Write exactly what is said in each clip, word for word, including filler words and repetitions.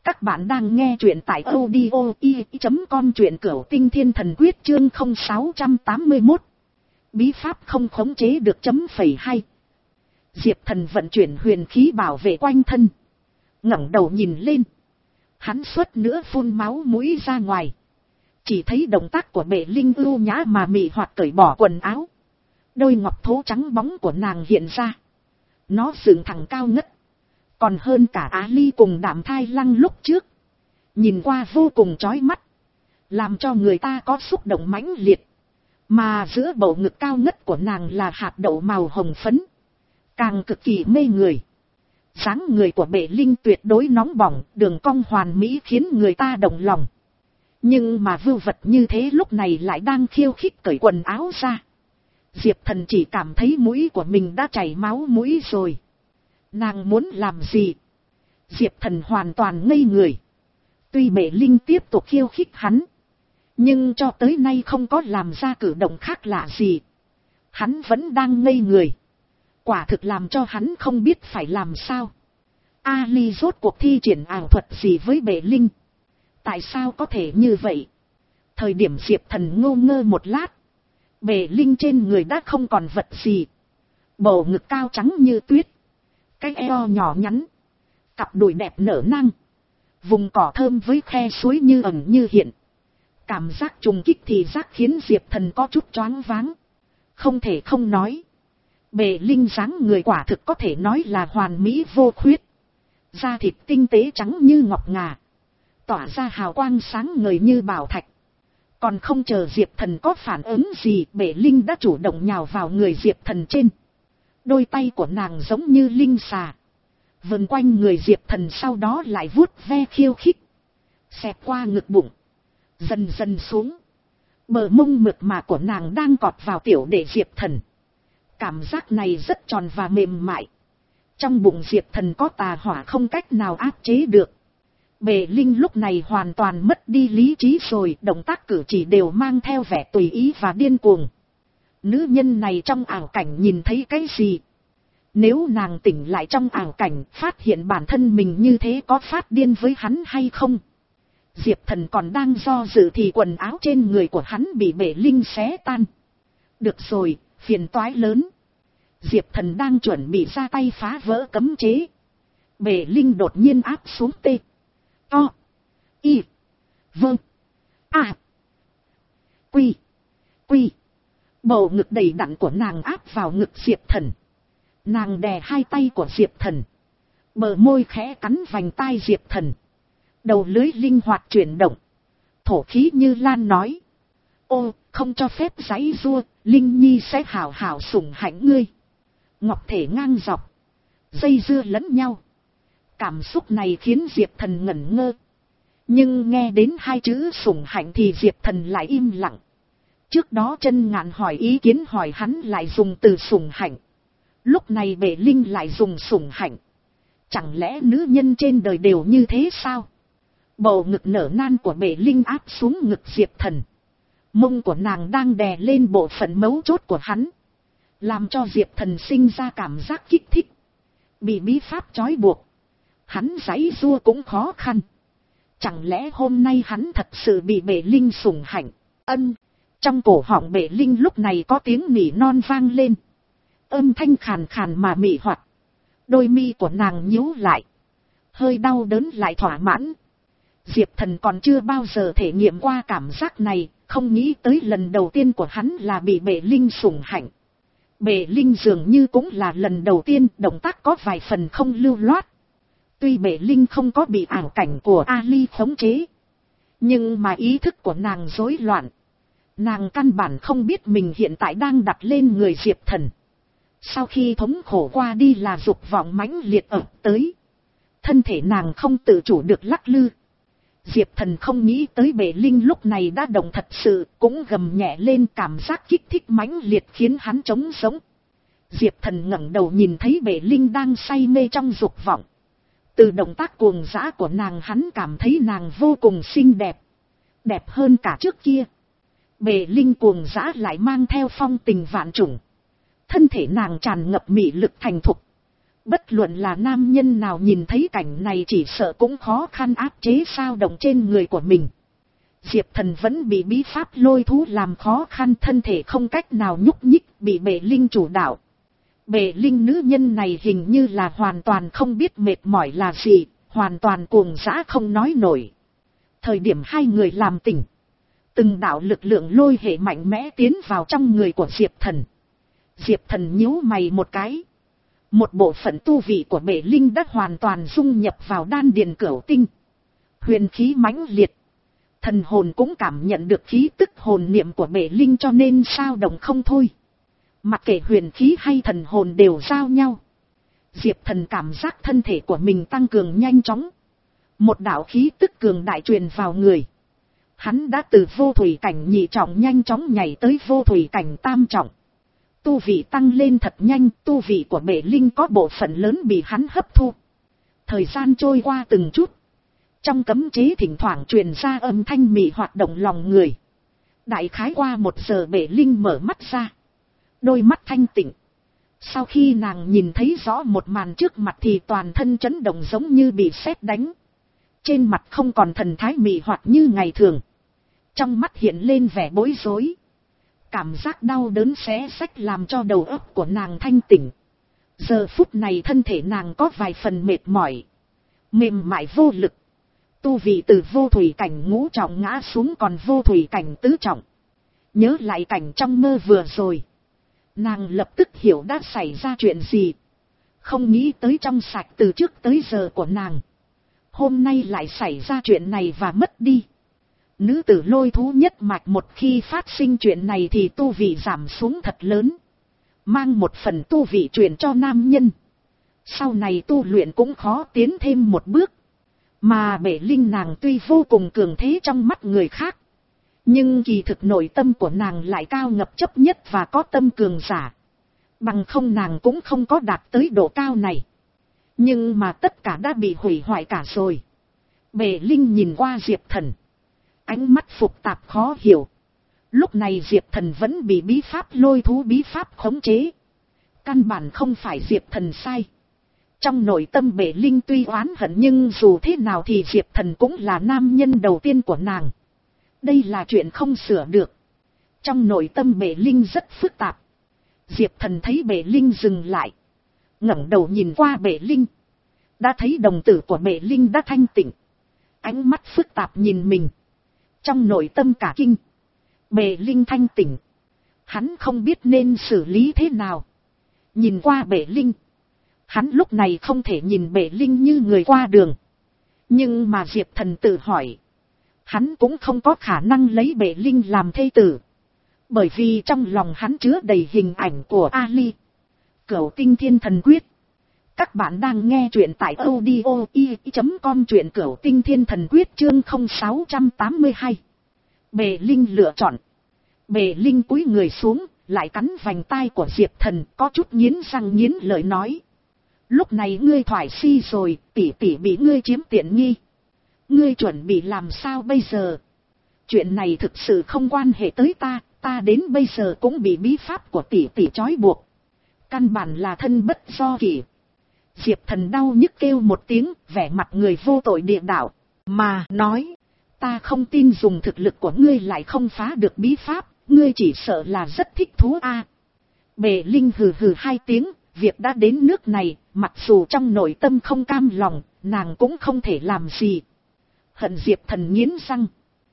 Các bạn đang nghe truyện tại audio i chấm com, truyện Cửu Tinh Thiên Thần Quyết chương không sáu tám mốt. Bí pháp không khống chế được chấm phẩy hay. Diệp Thần vận chuyển huyền khí bảo vệ quanh thân, ngẩng đầu nhìn lên. Hắn suốt nữa phun máu mũi ra ngoài. Chỉ thấy động tác của Bệ Linh ưu nhã mà mị hoặc cởi bỏ quần áo. Đôi ngọc thố trắng bóng của nàng hiện ra. Nó dựng thẳng cao ngất, còn hơn cả Á Ly cùng Đạm Thai Lăng lúc trước. Nhìn qua vô cùng chói mắt, làm cho người ta có xúc động mãnh liệt. Mà giữa bầu ngực cao ngất của nàng là hạt đậu màu hồng phấn, càng cực kỳ mê người. Dáng người của Bệ Linh tuyệt đối nóng bỏng, đường cong hoàn mỹ khiến người ta động lòng. Nhưng mà vưu vật như thế lúc này lại đang khiêu khích cởi quần áo ra. Diệp Thần chỉ cảm thấy mũi của mình đã chảy máu mũi rồi. Nàng muốn làm gì? Diệp Thần hoàn toàn ngây người. Tuy Bệ Linh tiếp tục khiêu khích hắn, nhưng cho tới nay không có làm ra cử động khác lạ gì. Hắn vẫn đang ngây người. Quả thực làm cho hắn không biết phải làm sao. A Ly rốt cuộc thi triển ảo thuật gì với Bệ Linh? Tại sao có thể như vậy? Thời điểm Diệp Thần ngô ngơ một lát, Bệ Linh trên người đã không còn vật gì. Bầu ngực cao trắng như tuyết, cái eo nhỏ nhắn, cặp đùi đẹp nở nang, vùng cỏ thơm với khe suối như ẩn như hiện. Cảm giác trùng kích thì giác khiến Diệp Thần có chút choáng váng. Không thể không nói, Bệ Linh dáng người quả thực có thể nói là hoàn mỹ vô khuyết. Da thịt tinh tế trắng như ngọc ngà, tỏa ra hào quang sáng ngời như bảo thạch. Còn không chờ Diệp Thần có phản ứng gì, Bệ Linh đã chủ động nhào vào người Diệp Thần trên. Đôi tay của nàng giống như linh xà, vần quanh người Diệp Thần, sau đó lại vuốt ve khiêu khích. Xẹt qua ngực bụng, dần dần xuống. Bờ mông mượt mà của nàng đang cọt vào tiểu đệ Diệp Thần. Cảm giác này rất tròn và mềm mại. Trong bụng Diệp Thần có tà hỏa không cách nào áp chế được. Bệ Linh lúc này hoàn toàn mất đi lý trí rồi, động tác cử chỉ đều mang theo vẻ tùy ý và điên cuồng. Nữ nhân này trong ảo cảnh nhìn thấy cái gì? Nếu nàng tỉnh lại trong ảo cảnh, phát hiện bản thân mình như thế có phát điên với hắn hay không? Diệp Thần còn đang do dự thì quần áo trên người của hắn bị Bệ Linh xé tan. Được rồi, phiền toái lớn. Diệp Thần đang chuẩn bị ra tay phá vỡ cấm chế. Bệ Linh đột nhiên áp xuống tê. To. Y. Vâng. À. Quy. Quy. Bầu ngực đầy đặn của nàng áp vào ngực Diệp Thần. Nàng đè hai tay của Diệp Thần. Bờ môi khẽ cắn vành tai Diệp Thần. Đầu lưỡi linh hoạt chuyển động. Thổ khí như lan nói. Ô, không cho phép giãy giụa, Linh Nhi sẽ hảo hảo sủng hạnh ngươi. Ngọc thể ngang dọc, dây dưa lẫn nhau. Cảm xúc này khiến Diệp Thần ngẩn ngơ. Nhưng nghe đến hai chữ sủng hạnh thì Diệp Thần lại im lặng. Trước đó Chân Ngạn hỏi ý kiến, hỏi hắn lại dùng từ sủng hạnh. Lúc này Bệ Linh lại dùng sủng hạnh. Chẳng lẽ nữ nhân trên đời đều như thế sao? Bầu ngực nở nan của Bệ Linh áp xuống ngực Diệp Thần. Mông của nàng đang đè lên bộ phận mấu chốt của hắn, làm cho Diệp Thần sinh ra cảm giác kích thích. Bị bí pháp trói buộc, hắn giãy giụa cũng khó khăn. Chẳng lẽ hôm nay hắn thật sự bị Bệ Linh sủng hạnh? Ân. Trong cổ họng Bệ Linh lúc này có tiếng nỉ non vang lên. Âm thanh khàn khàn mà mị hoặc. Đôi mi của nàng nhíu lại, hơi đau đớn lại thỏa mãn. Diệp Thần còn chưa bao giờ thể nghiệm qua cảm giác này, không nghĩ tới lần đầu tiên của hắn là bị Bệ Linh sủng hạnh. Bệ Linh dường như cũng là lần đầu tiên, động tác có vài phần không lưu loát. Tuy Bệ Linh không có bị ảo cảnh của A Ly khống chế, nhưng mà ý thức của nàng rối loạn. Nàng căn bản không biết mình hiện tại đang đặt lên người Diệp Thần. Sau khi thống khổ qua đi là dục vọng mãnh liệt ập tới. Thân thể nàng không tự chủ được lắc lư. Diệp Thần không nghĩ tới Bệ Linh lúc này đã động thật sự, cũng gầm nhẹ lên, cảm giác kích thích mãnh liệt khiến hắn trống sống. Diệp Thần ngẩng đầu nhìn thấy Bệ Linh đang say mê trong dục vọng. Từ động tác cuồng dã của nàng hắn cảm thấy nàng vô cùng xinh đẹp. Đẹp hơn cả trước kia. Bệ Linh cuồng dã lại mang theo phong tình vạn trùng. Thân thể nàng tràn ngập mị lực thành thục. Bất luận là nam nhân nào nhìn thấy cảnh này chỉ sợ cũng khó khăn áp chế sao động trên người của mình. Diệp Thần vẫn bị bí pháp lôi thú làm khó khăn, thân thể không cách nào nhúc nhích, bị Bệ Linh chủ đạo. Bệ Linh nữ nhân này hình như là hoàn toàn không biết mệt mỏi là gì, hoàn toàn cuồng dã không nói nổi. Thời điểm hai người làm tỉnh, từng đạo lực lượng lôi hệ mạnh mẽ tiến vào trong người của Diệp Thần. Diệp Thần nhíu mày một cái. Một bộ phận tu vị của Bệ Linh đã hoàn toàn dung nhập vào đan điền cửu tinh. Huyền khí mãnh liệt. Thần hồn cũng cảm nhận được khí tức hồn niệm của Bệ Linh cho nên sao động không thôi. Mặc kệ huyền khí hay thần hồn đều giao nhau. Diệp Thần cảm giác thân thể của mình tăng cường nhanh chóng. Một đạo khí tức cường đại truyền vào người. Hắn đã từ vô thủy cảnh nhị trọng nhanh chóng nhảy tới vô thủy cảnh tam trọng. Tu vị tăng lên thật nhanh, tu vị của Bệ Linh có bộ phận lớn bị hắn hấp thu. Thời gian trôi qua từng chút. Trong cấm chế thỉnh thoảng truyền ra âm thanh mị hoạt động lòng người. Đại khái qua một giờ Bệ Linh mở mắt ra. Đôi mắt thanh tịnh. Sau khi nàng nhìn thấy rõ một màn trước mặt thì toàn thân chấn động giống như bị sét đánh. Trên mặt không còn thần thái mị hoạt như ngày thường. Trong mắt hiện lên vẻ bối rối. Cảm giác đau đớn xé xách làm cho đầu óc của nàng thanh tỉnh. Giờ phút này thân thể nàng có vài phần mệt mỏi. Mềm mại vô lực. Tu vị từ vô thủy cảnh ngũ trọng ngã xuống còn vô thủy cảnh tứ trọng. Nhớ lại cảnh trong mơ vừa rồi. Nàng lập tức hiểu đã xảy ra chuyện gì. Không nghĩ tới trong sạch từ trước tới giờ của nàng. Hôm nay lại xảy ra chuyện này và mất đi. Nữ tử lôi thú nhất mạch một khi phát sinh chuyện này thì tu vị giảm xuống thật lớn. Mang một phần tu vị truyền cho nam nhân. Sau này tu luyện cũng khó tiến thêm một bước. Mà Bệ Linh nàng tuy vô cùng cường thế trong mắt người khác. Nhưng kỳ thực nội tâm của nàng lại cao ngập chấp nhất và có tâm cường giả. Bằng không nàng cũng không có đạt tới độ cao này. Nhưng mà tất cả đã bị hủy hoại cả rồi. Bệ Linh nhìn qua Diệp Thần. Ánh mắt phục tạp khó hiểu. Lúc này Diệp Thần vẫn bị bí pháp lôi thú bí pháp khống chế. Căn bản không phải Diệp Thần sai. Trong nội tâm Bệ Linh tuy oán hận nhưng dù thế nào thì Diệp Thần cũng là nam nhân đầu tiên của nàng. Đây là chuyện không sửa được. Trong nội tâm Bệ Linh rất phức tạp. Diệp Thần thấy Bệ Linh dừng lại. ngẩng đầu nhìn qua Bệ Linh. Đã thấy đồng tử của Bệ Linh đã thanh tịnh. Ánh mắt phức tạp nhìn mình. Trong nội tâm cả kinh. Bệ Linh thanh tỉnh. Hắn không biết nên xử lý thế nào. Nhìn qua Bệ Linh. Hắn lúc này không thể nhìn Bệ Linh như người qua đường. Nhưng mà Diệp Thần tự hỏi. Hắn cũng không có khả năng lấy Bệ Linh làm thê tử. Bởi vì trong lòng hắn chứa đầy hình ảnh của Ali. Cửu Tinh Thiên Thần Quyết. Các bạn đang nghe truyện tại audio i chấm com, truyện Cửu Tinh Thiên Thần Quyết chương không sáu tám hai. Bệ Linh lựa chọn. Bệ Linh cúi người xuống, lại cắn vành tai của Diệp Thần, có chút nghiến răng nghiến lợi nói. Lúc này ngươi thoải si rồi, tỷ tỷ bị ngươi chiếm tiện nghi. Ngươi chuẩn bị làm sao bây giờ? Chuyện này thực sự không quan hệ tới ta, ta đến bây giờ cũng bị bí pháp của tỷ tỷ trói buộc. Căn bản là thân bất do kỷ. Diệp Thần đau nhức kêu một tiếng, vẻ mặt người vô tội địa đạo, mà nói, ta không tin dùng thực lực của ngươi lại không phá được bí pháp, ngươi chỉ sợ là rất thích thú a. À. Bệ Linh hừ hừ hai tiếng, việc đã đến nước này, mặc dù trong nội tâm không cam lòng, nàng cũng không thể làm gì. Hận Diệp Thần nghiến răng.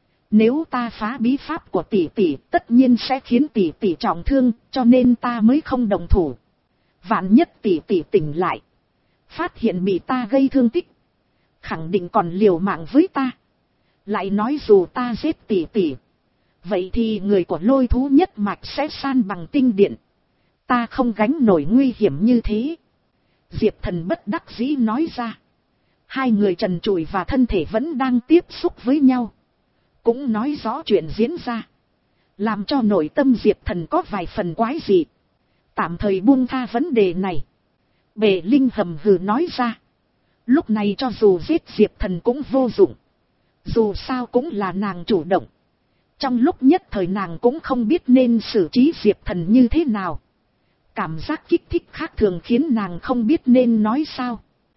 Nếu ta phá bí pháp của tỷ tỷ, tất nhiên sẽ khiến tỷ tỷ trọng thương, cho nên ta mới không đồng thủ. Vạn nhất tỷ tỷ tỉnh lại, phát hiện bị ta gây thương tích, khẳng định còn liều mạng với ta. Lại nói dù ta giết tỷ tỷ, vậy thì người của lôi thú nhất mạch sẽ san bằng tinh điện. Ta không gánh nổi nguy hiểm như thế. Diệp Thần bất đắc dĩ nói ra. Hai người trần trụi và thân thể vẫn đang tiếp xúc với nhau. Cũng nói rõ chuyện diễn ra. Làm cho nội tâm Diệp Thần có vài phần quái dị. Tạm thời buông tha vấn đề này. Bệ Linh hầm hừ nói ra. Lúc này cho dù giết Diệp Thần cũng vô dụng. Dù sao cũng là nàng chủ động. Trong lúc nhất thời nàng cũng không biết nên xử trí Diệp Thần như thế nào. Cảm giác kích thích khác thường khiến nàng không biết nên nói sao.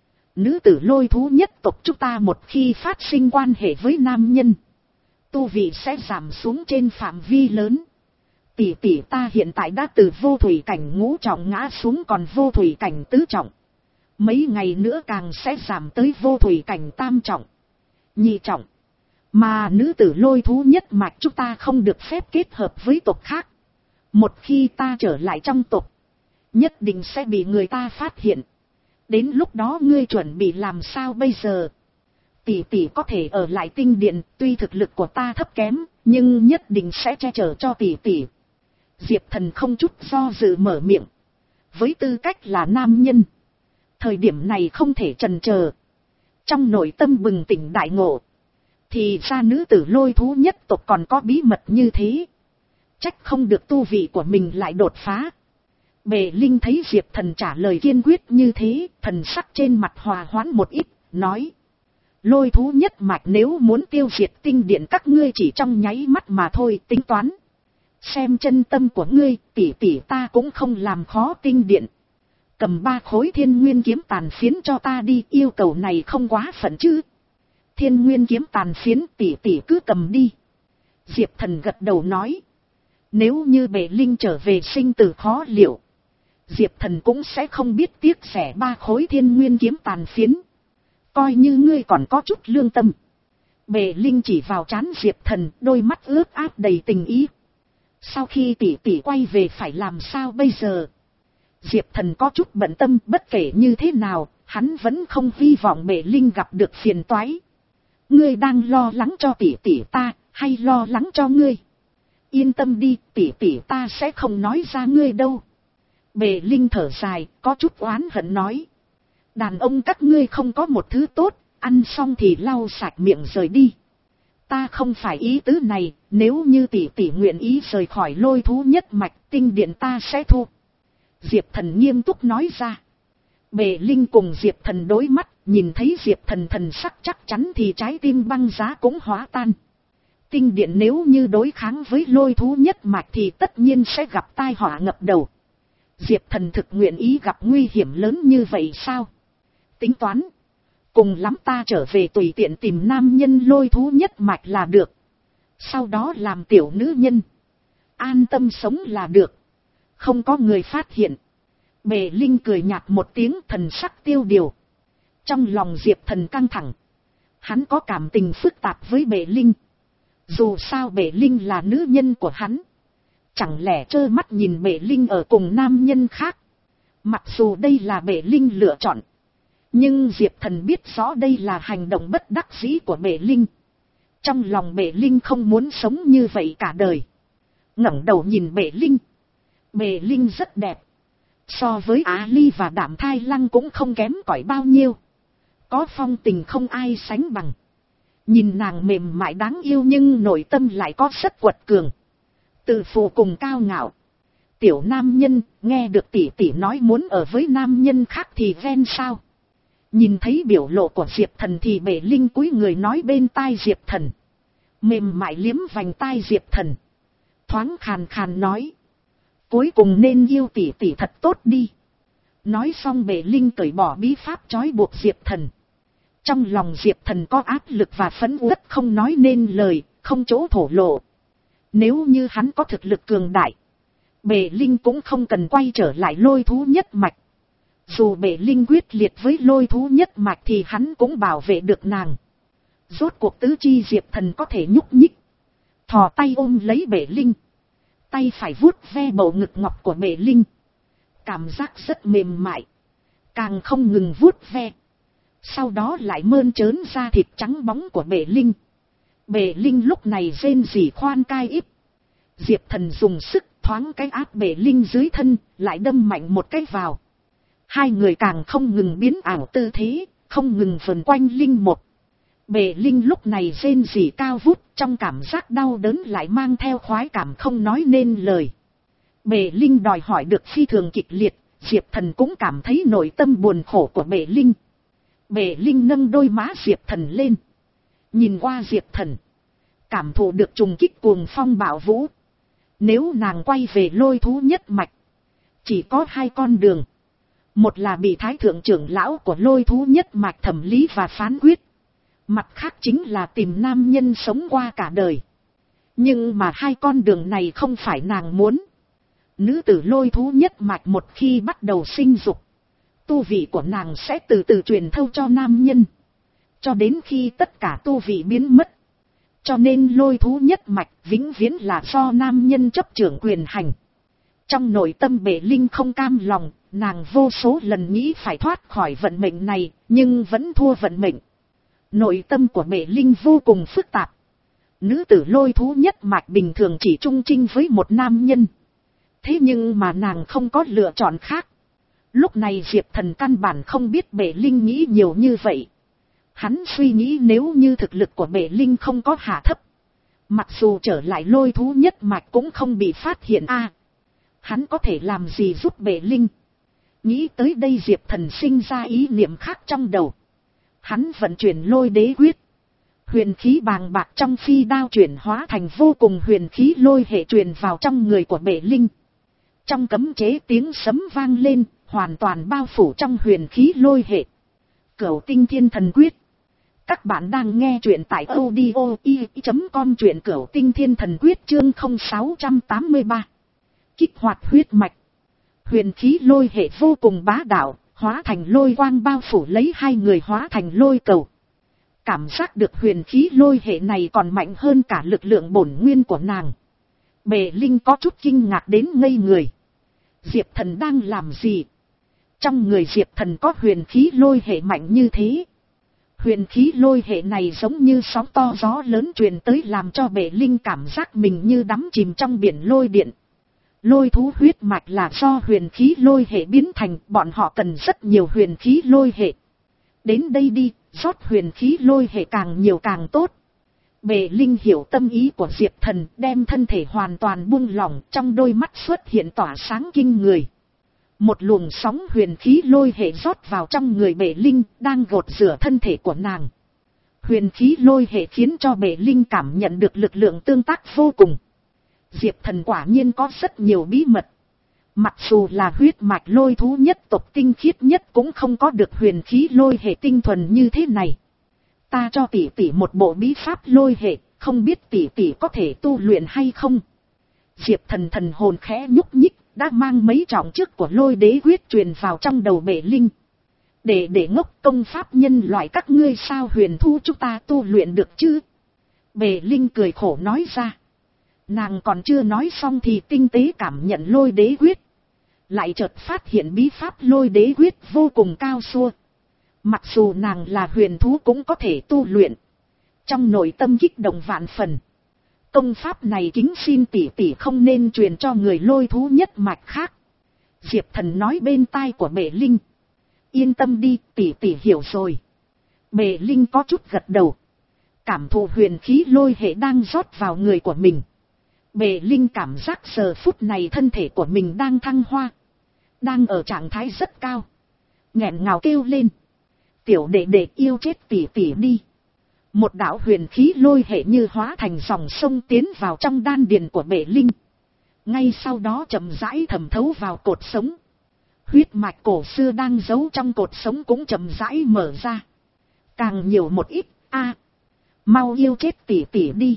Nữ tử lôi thú nhất tộc chúng ta một khi phát sinh quan hệ với nam nhân, tu vị sẽ giảm xuống trên phạm vi lớn. Tỷ tỷ ta hiện tại đã từ vô thủy cảnh ngũ trọng ngã xuống còn vô thủy cảnh tứ trọng. Mấy ngày nữa càng sẽ giảm tới vô thủy cảnh tam trọng, nhị trọng. Mà nữ tử lôi thú nhất mạch chúng ta không được phép kết hợp với tộc khác. Một khi ta trở lại trong tộc, nhất định sẽ bị người ta phát hiện. Đến lúc đó ngươi chuẩn bị làm sao bây giờ? Tỷ tỷ có thể ở lại tinh điện, tuy thực lực của ta thấp kém, nhưng nhất định sẽ che chở cho tỷ tỷ. Diệp Thần không chút do dự mở miệng. Với tư cách là nam nhân, thời điểm này không thể chần chờ. Trong nội tâm bừng tỉnh đại ngộ. Thì ra nữ tử lôi thú nhất tộc còn có bí mật như thế. Trách không được tu vị của mình lại đột phá. Bệ Linh thấy Diệp Thần trả lời kiên quyết như thế, thần sắc trên mặt hòa hoãn một ít, nói. Lôi thú nhất mạch nếu muốn tiêu diệt tinh điện các ngươi chỉ trong nháy mắt mà thôi, tính toán. Xem chân tâm của ngươi, tỷ tỷ ta cũng không làm khó tinh điện. Cầm ba khối thiên nguyên kiếm tàn phiến cho ta đi, yêu cầu này không quá phận chứ. Thiên nguyên kiếm tàn phiến tỷ tỷ cứ cầm đi. Diệp Thần gật đầu nói. Nếu như Bệ Linh trở về sinh tử khó liệu, Diệp Thần cũng sẽ không biết tiếc rẻ ba khối thiên nguyên kiếm tàn phiến. Coi như ngươi còn có chút lương tâm. Bệ Linh chỉ vào trán Diệp Thần, đôi mắt ướt át đầy tình ý. Sau khi tỷ tỷ quay về phải làm sao bây giờ? Diệp Thần có chút bận tâm, bất kể như thế nào, hắn vẫn không hy vọng Bệ Linh gặp được phiền toái. Ngươi đang lo lắng cho tỷ tỷ ta, hay lo lắng cho ngươi? Yên tâm đi, tỷ tỷ ta sẽ không nói ra ngươi đâu. Bệ Linh thở dài, có chút oán hận nói. Đàn ông các ngươi không có một thứ tốt, ăn xong thì lau sạch miệng rời đi. Ta không phải ý tứ này, nếu như tỷ tỷ nguyện ý rời khỏi lôi thú nhất mạch, tinh điện ta sẽ thu. Diệp Thần nghiêm túc nói ra. Bệ Linh cùng Diệp Thần đối mắt, nhìn thấy Diệp Thần thần sắc chắc chắn thì trái tim băng giá cũng hóa tan. Tinh điện nếu như đối kháng với lôi thú nhất mạch thì tất nhiên sẽ gặp tai họa ngập đầu. Diệp Thần thực nguyện ý gặp nguy hiểm lớn như vậy sao? Tính toán. Cùng lắm ta trở về tùy tiện tìm nam nhân lôi thú nhất mạch là được. Sau đó làm tiểu nữ nhân. An tâm sống là được. Không có người phát hiện. Bệ Linh cười nhạt một tiếng, thần sắc tiêu điều. Trong lòng Diệp Thần căng thẳng. Hắn có cảm tình phức tạp với Bệ Linh. Dù sao Bệ Linh là nữ nhân của hắn. Chẳng lẽ trơ mắt nhìn Bệ Linh ở cùng nam nhân khác. Mặc dù đây là Bệ Linh lựa chọn. Nhưng Diệp Thần biết rõ đây là hành động bất đắc dĩ của Bệ Linh. Trong lòng Bệ Linh không muốn sống như vậy cả đời. Ngẩng đầu nhìn Bệ Linh. Bệ Linh rất đẹp. So với Á Ly và Đạm Thai Lăng cũng không kém cỏi bao nhiêu. Có phong tình không ai sánh bằng. Nhìn nàng mềm mại đáng yêu nhưng nội tâm lại có rất quật cường. Tự phụ cùng cao ngạo. Tiểu nam nhân, nghe được tỷ tỷ nói muốn ở với nam nhân khác thì ghen sao? Nhìn thấy biểu lộ của Diệp Thần thì Bệ Linh cúi người nói bên tai Diệp Thần. Mềm mại liếm vành tai Diệp Thần. Thoáng khàn khàn nói. Cuối cùng nên yêu tỷ tỷ thật tốt đi. Nói xong Bệ Linh cởi bỏ bí pháp trói buộc Diệp Thần. Trong lòng Diệp Thần có áp lực và phẫn uất không nói nên lời, không chỗ thổ lộ. Nếu như hắn có thực lực cường đại, Bệ Linh cũng không cần quay trở lại lôi thú nhất mạch. Dù Bệ Linh quyết liệt với lôi thú nhất mạch thì hắn cũng bảo vệ được nàng. Rốt cuộc tứ chi Diệp Thần có thể nhúc nhích. Thò tay ôm lấy Bệ Linh. Tay phải vuốt ve bầu ngực ngọc của Bệ Linh. Cảm giác rất mềm mại. Càng không ngừng vuốt ve. Sau đó lại mơn trớn ra thịt trắng bóng của Bệ Linh. Bệ Linh lúc này rên rỉ khoan cai ít. Diệp Thần dùng sức thoáng cái áp Bệ Linh dưới thân, lại đâm mạnh một cái vào. Hai người càng không ngừng biến ảo tư thế, không ngừng vần quanh Linh một. Bệ Linh lúc này rên rỉ cao vút, trong cảm giác đau đớn lại mang theo khoái cảm không nói nên lời. Bệ Linh đòi hỏi được phi thường kịch liệt, Diệp Thần cũng cảm thấy nội tâm buồn khổ của Bệ Linh. Bệ Linh nâng đôi má Diệp Thần lên. Nhìn qua Diệp Thần. Cảm thụ được trùng kích cuồng phong bạo vũ. Nếu nàng quay về lôi thú nhất mạch. Chỉ có hai con đường. Một là bị thái thượng trưởng lão của lôi thú nhất mạch thẩm lý và phán quyết. Mặt khác chính là tìm nam nhân sống qua cả đời. Nhưng mà hai con đường này không phải nàng muốn. Nữ tử lôi thú nhất mạch một khi bắt đầu sinh dục, tu vị của nàng sẽ từ từ truyền thâu cho nam nhân. Cho đến khi tất cả tu vị biến mất. Cho nên lôi thú nhất mạch vĩnh viễn là do nam nhân chấp trưởng quyền hành. Trong nội tâm Bệ Linh không cam lòng, nàng vô số lần nghĩ phải thoát khỏi vận mệnh này, nhưng vẫn thua vận mệnh. Nội tâm của Bệ Linh vô cùng phức tạp. Nữ tử lôi thú nhất mạch bình thường chỉ chung chinh với một nam nhân. Thế nhưng mà nàng không có lựa chọn khác. Lúc này Diệp Thần căn bản không biết Bệ Linh nghĩ nhiều như vậy. Hắn suy nghĩ nếu như thực lực của Bệ Linh không có hạ thấp, mặc dù trở lại lôi thú nhất mạch cũng không bị phát hiện a. À, hắn có thể làm gì giúp Bệ Linh? Nghĩ tới đây Diệp Thần sinh ra ý niệm khác trong đầu. Hắn vận chuyển lôi đế quyết. Huyền khí bàng bạc trong phi đao chuyển hóa thành vô cùng huyền khí lôi hệ truyền vào trong người của Bệ Linh. Trong cấm chế tiếng sấm vang lên, hoàn toàn bao phủ trong huyền khí lôi hệ. Cửu tinh thiên thần quyết. Các bạn đang nghe truyện tại audio i chấm com, truyện Cửu tinh thiên thần quyết chương không sáu tám ba. Kích hoạt huyết mạch. Huyền khí lôi hệ vô cùng bá đạo, hóa thành lôi quang bao phủ lấy hai người hóa thành lôi cầu. Cảm giác được huyền khí lôi hệ này còn mạnh hơn cả lực lượng bổn nguyên của nàng. Bệ Linh có chút kinh ngạc đến ngây người. Diệp Thần đang làm gì? Trong người Diệp Thần có huyền khí lôi hệ mạnh như thế. Huyền khí lôi hệ này giống như sóng to gió lớn truyền tới làm cho Bệ Linh cảm giác mình như đắm chìm trong biển lôi điện. Lôi thú huyết mạch là do huyền khí lôi hệ biến thành, bọn họ cần rất nhiều huyền khí lôi hệ. Đến đây đi, rót huyền khí lôi hệ càng nhiều càng tốt. Bệ Linh hiểu tâm ý của Diệp Thần, đem thân thể hoàn toàn buông lỏng, trong đôi mắt xuất hiện tỏa sáng kinh người. Một luồng sóng huyền khí lôi hệ rót vào trong người Bệ Linh, đang gột rửa thân thể của nàng. Huyền khí lôi hệ khiến cho Bệ Linh cảm nhận được lực lượng tương tác vô cùng. Diệp Thần quả nhiên có rất nhiều bí mật. Mặc dù là huyết mạch lôi thú nhất tộc tinh khiết nhất cũng không có được huyền khí lôi hệ tinh thuần như thế này. Ta cho tỷ tỷ một bộ bí pháp lôi hệ, không biết tỷ tỷ có thể tu luyện hay không? Diệp Thần thần hồn khẽ nhúc nhích, đã mang mấy trọng chức của lôi đế quyết truyền vào trong đầu Bệ Linh. Để để ngốc công pháp nhân loại các ngươi sao huyền thu chúng ta tu luyện được chứ? Bệ Linh cười khổ nói ra. Nàng còn chưa nói xong thì tinh tế cảm nhận lôi đế quyết. Lại chợt phát hiện bí pháp lôi đế quyết vô cùng cao xua. Mặc dù nàng là huyền thú cũng có thể tu luyện. Trong nội tâm kích động vạn phần. Công pháp này kính xin tỷ tỷ không nên truyền cho người lôi thú nhất mạch khác. Diệp Thần nói bên tai của Bệ Linh. Yên tâm đi, tỷ tỷ hiểu rồi. Bệ Linh có chút gật đầu. Cảm thụ huyền khí lôi hệ đang rót vào người của mình. Bệ Linh cảm giác giờ phút này thân thể của mình đang thăng hoa. Đang ở trạng thái rất cao. Nghẹn ngào kêu lên. Tiểu đệ đệ yêu chết tỷ tỷ đi. Một đạo huyền khí lôi hệ như hóa thành dòng sông tiến vào trong đan điền của Bệ Linh. Ngay sau đó chậm rãi thẩm thấu vào cột sống. Huyết mạch cổ xưa đang giấu trong cột sống cũng chậm rãi mở ra. Càng nhiều một ít, a, mau yêu chết tỷ tỷ đi.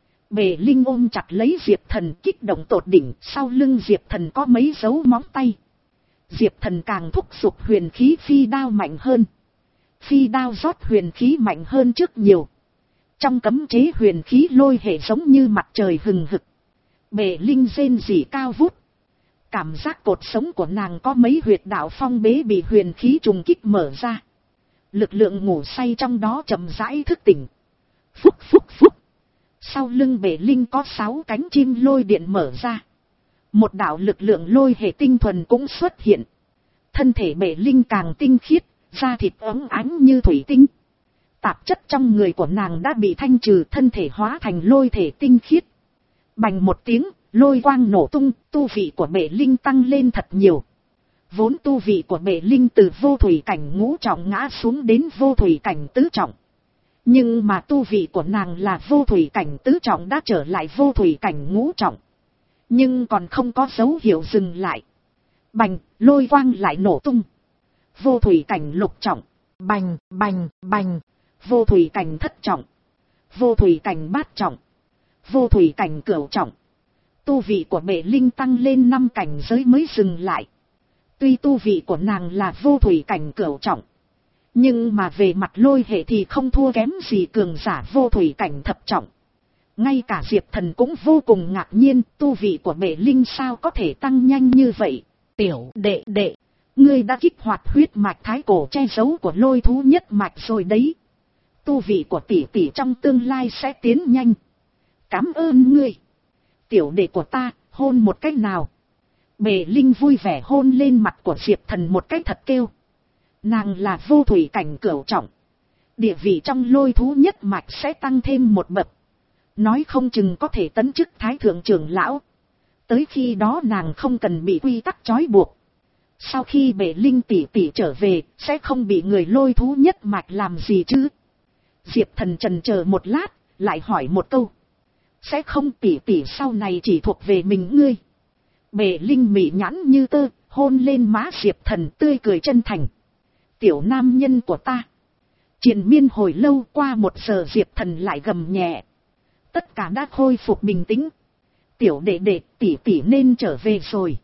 Bệ Linh ôm chặt lấy Diệp Thần kích động tột đỉnh, sau lưng Diệp Thần có mấy dấu móng tay. Diệp Thần càng thúc giục huyền khí phi đao mạnh hơn. Phi đao rót huyền khí mạnh hơn trước nhiều. Trong cấm chế huyền khí lôi hệ giống như mặt trời hừng hực. Bệ Linh rên rỉ cao vút. Cảm giác cột sống của nàng có mấy huyệt đạo phong bế bị huyền khí trùng kích mở ra. Lực lượng ngủ say trong đó chậm rãi thức tỉnh. Phúc phúc phúc. Sau lưng Bệ Linh có sáu cánh chim lôi điện mở ra. Một đạo lực lượng lôi hệ tinh thuần cũng xuất hiện. Thân thể Bệ Linh càng tinh khiết, da thịt óng ánh như thủy tinh. Tạp chất trong người của nàng đã bị thanh trừ, thân thể hóa thành lôi thể tinh khiết. Bành một tiếng, lôi quang nổ tung, tu vị của Bệ Linh tăng lên thật nhiều. Vốn tu vị của Bệ Linh từ vô thủy cảnh ngũ trọng ngã xuống đến vô thủy cảnh tứ trọng. Nhưng mà tu vị của nàng là vô thủy cảnh tứ trọng đã trở lại vô thủy cảnh ngũ trọng. Nhưng còn không có dấu hiệu dừng lại. Bành, lôi quang lại nổ tung. Vô thủy cảnh lục trọng. Bành, bành, bành. Vô thủy cảnh thất trọng. Vô thủy cảnh bát trọng. Vô thủy cảnh cửu trọng. Tu vị của Bệ Linh tăng lên năm cảnh giới mới dừng lại. Tuy tu vị của nàng là vô thủy cảnh cửu trọng, nhưng mà về mặt lôi hệ thì không thua kém gì cường giả vô thủy cảnh thập trọng. Ngay cả Diệp Thần cũng vô cùng ngạc nhiên, tu vị của Bệ Linh sao có thể tăng nhanh như vậy. Tiểu đệ đệ, ngươi đã kích hoạt huyết mạch thái cổ che giấu của lôi thú nhất mạch rồi đấy. Tu vị của tỷ tỷ trong tương lai sẽ tiến nhanh. Cảm ơn ngươi. Tiểu đệ của ta, hôn một cái nào. Bệ Linh vui vẻ hôn lên mặt của Diệp Thần một cái thật kêu. Nàng là vô thủy cảnh cửu trọng. Địa vị trong lôi thú nhất mạch sẽ tăng thêm một bậc. Nói không chừng có thể tấn chức thái thượng trưởng lão. Tới khi đó nàng không cần bị quy tắc trói buộc. Sau khi Bệ Linh tỷ tỷ trở về, sẽ không bị người lôi thú nhất mạch làm gì chứ. Diệp Thần chần chờ một lát, lại hỏi một câu. Sẽ không, tỷ tỷ sau này chỉ thuộc về mình ngươi. Bệ Linh mị nhãn như tơ, hôn lên má Diệp Thần tươi cười chân thành. Tiểu nam nhân của ta. Triền miên hồi lâu, qua một giờ Diệp Thần lại gầm nhẹ. Tất cả đã khôi phục bình tĩnh. Tiểu đệ đệ, tỷ tỷ nên trở về rồi.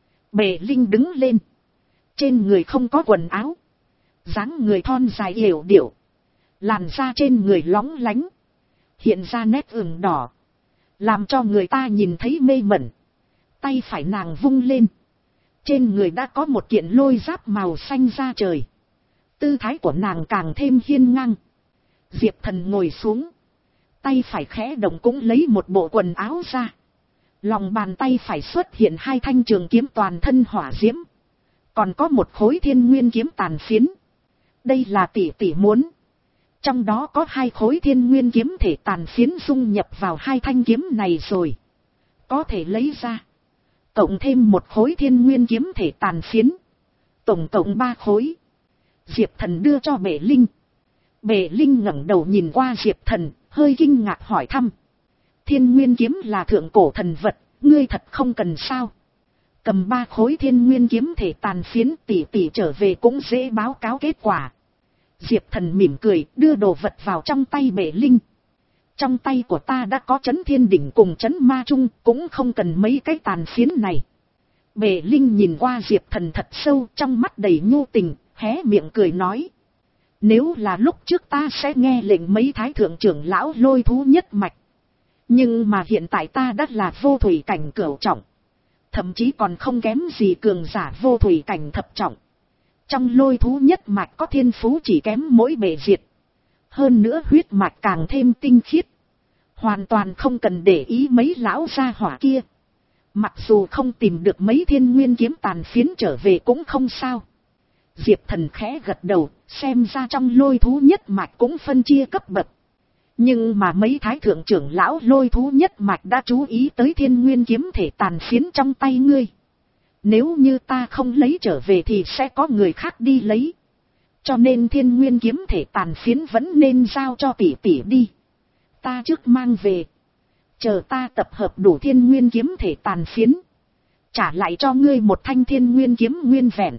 Bệ Linh đứng lên. Trên người không có quần áo. Dáng người thon dài yểu điệu. Làn da trên người lóng lánh. Hiện ra nét ửng đỏ. Làm cho người ta nhìn thấy mê mẩn. Tay phải nàng vung lên. Trên người đã có một kiện lôi giáp màu xanh da trời. Tư thái của nàng càng thêm hiên ngang. Diệp Thần ngồi xuống. Tay phải khẽ động cũng lấy một bộ quần áo ra. Lòng bàn tay phải xuất hiện hai thanh trường kiếm toàn thân hỏa diễm. Còn có một khối thiên nguyên kiếm tàn phiến. Đây là tỷ tỷ muốn. Trong đó có hai khối thiên nguyên kiếm thể tàn phiến dung nhập vào hai thanh kiếm này rồi. Có thể lấy ra. Cộng thêm một khối thiên nguyên kiếm thể tàn phiến. Tổng cộng ba khối. Diệp Thần đưa cho Bệ Linh. Bệ Linh ngẩng đầu nhìn qua Diệp Thần, hơi kinh ngạc hỏi thăm. Thiên nguyên kiếm là thượng cổ thần vật, ngươi thật không cần sao? Cầm ba khối thiên nguyên kiếm thể tàn phiến, tỷ tỷ trở về cũng dễ báo cáo kết quả. Diệp Thần mỉm cười, đưa đồ vật vào trong tay Bệ Linh. Trong tay của ta đã có Chấn Thiên Đỉnh cùng Chấn Ma Trung, cũng không cần mấy cái tàn phiến này. Bệ Linh nhìn qua Diệp Thần thật sâu, trong mắt đầy nhu tình, hé miệng cười nói. Nếu là lúc trước ta sẽ nghe lệnh mấy thái thượng trưởng lão lôi thú nhất mạch. Nhưng mà hiện tại ta đã là vô thủy cảnh cửu trọng. Thậm chí còn không kém gì cường giả vô thủy cảnh thập trọng. Trong lôi thú nhất mạch có thiên phú chỉ kém mỗi bề diệt. Hơn nữa huyết mạch càng thêm tinh khiết. Hoàn toàn không cần để ý mấy lão gia hỏa kia. Mặc dù không tìm được mấy thiên nguyên kiếm tàn phiến trở về cũng không sao. Diệp Thần khẽ gật đầu, xem ra trong lôi thú nhất mạch cũng phân chia cấp bậc. Nhưng mà mấy thái thượng trưởng lão lôi thú nhất mạch đã chú ý tới thiên nguyên kiếm thể tàn phiến trong tay ngươi. Nếu như ta không lấy trở về thì sẽ có người khác đi lấy. Cho nên thiên nguyên kiếm thể tàn phiến vẫn nên giao cho tỷ tỷ đi. Ta trước mang về. Chờ ta tập hợp đủ thiên nguyên kiếm thể tàn phiến. Trả lại cho ngươi một thanh thiên nguyên kiếm nguyên vẹn.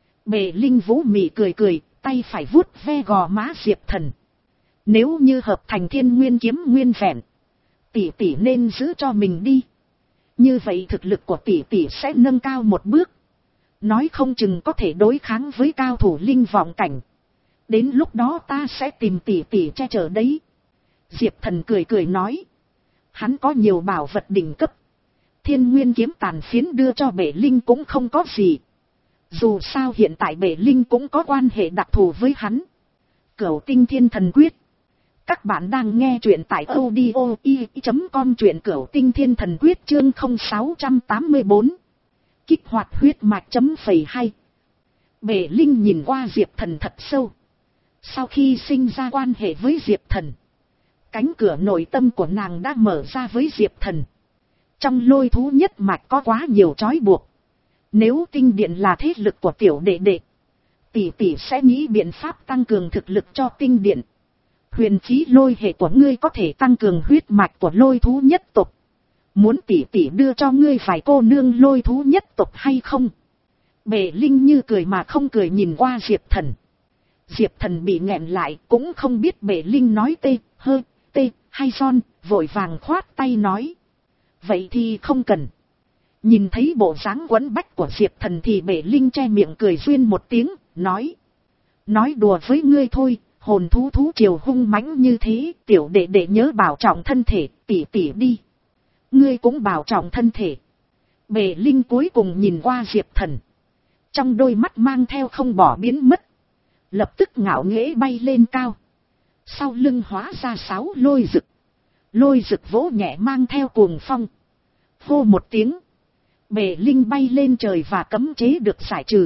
Bệ Linh Vũ mị cười cười, tay phải vuốt ve gò má Diệp Thần. Nếu như hợp thành thiên nguyên kiếm nguyên vẹn, tỷ tỷ nên giữ cho mình đi. Như vậy thực lực của tỷ tỷ sẽ nâng cao một bước. Nói không chừng có thể đối kháng với cao thủ linh vọng cảnh. Đến lúc đó ta sẽ tìm tỷ tỷ che chở đấy. Diệp Thần cười cười nói. Hắn có nhiều bảo vật đỉnh cấp. Thiên nguyên kiếm tàn phiến đưa cho Bệ Linh cũng không có gì. Dù sao hiện tại Bệ Linh cũng có quan hệ đặc thù với hắn. Cửu Tinh Thiên Thần Quyết. Các bạn đang nghe truyện tại audio i chấm com, truyện Cửu Tinh Thiên Thần Quyết chương không sáu tám bốn. Kích hoạt huyết mạch chấm phẩy hai. Bệ Linh nhìn qua Diệp Thần thật sâu. Sau khi sinh ra quan hệ với Diệp Thần, cánh cửa nội tâm của nàng đã mở ra với Diệp Thần. Trong lôi thú nhất mạch có quá nhiều trói buộc. Nếu tinh điện là thế lực của tiểu đệ đệ, tỷ tỷ sẽ nghĩ biện pháp tăng cường thực lực cho tinh điện. Huyền khí lôi hệ của ngươi có thể tăng cường huyết mạch của lôi thú nhất tộc. Muốn tỷ tỷ đưa cho ngươi vài cô nương lôi thú nhất tộc hay không? Bệ Linh như cười mà không cười nhìn qua Diệp Thần. Diệp Thần bị nghẹn lại, cũng không biết Bệ Linh nói tê, hơ, tê, hay son, vội vàng khoát tay nói. Vậy thì không cần. Nhìn thấy bộ dáng quấn bách của Diệp Thần thì Bệ Linh che miệng cười duyên một tiếng, nói. Nói đùa với ngươi thôi, hồn thú thú triều hung mãnh như thế, tiểu đệ đệ nhớ bảo trọng thân thể, tỉ tỉ đi. Ngươi cũng bảo trọng thân thể. Bệ Linh cuối cùng nhìn qua Diệp Thần. Trong đôi mắt mang theo không bỏ biến mất. Lập tức ngạo nghễ bay lên cao. Sau lưng hóa ra sáu lôi rực. Lôi rực vỗ nhẹ mang theo cuồng phong. Hô một tiếng. Bệ Linh bay lên trời và cấm chế được giải trừ.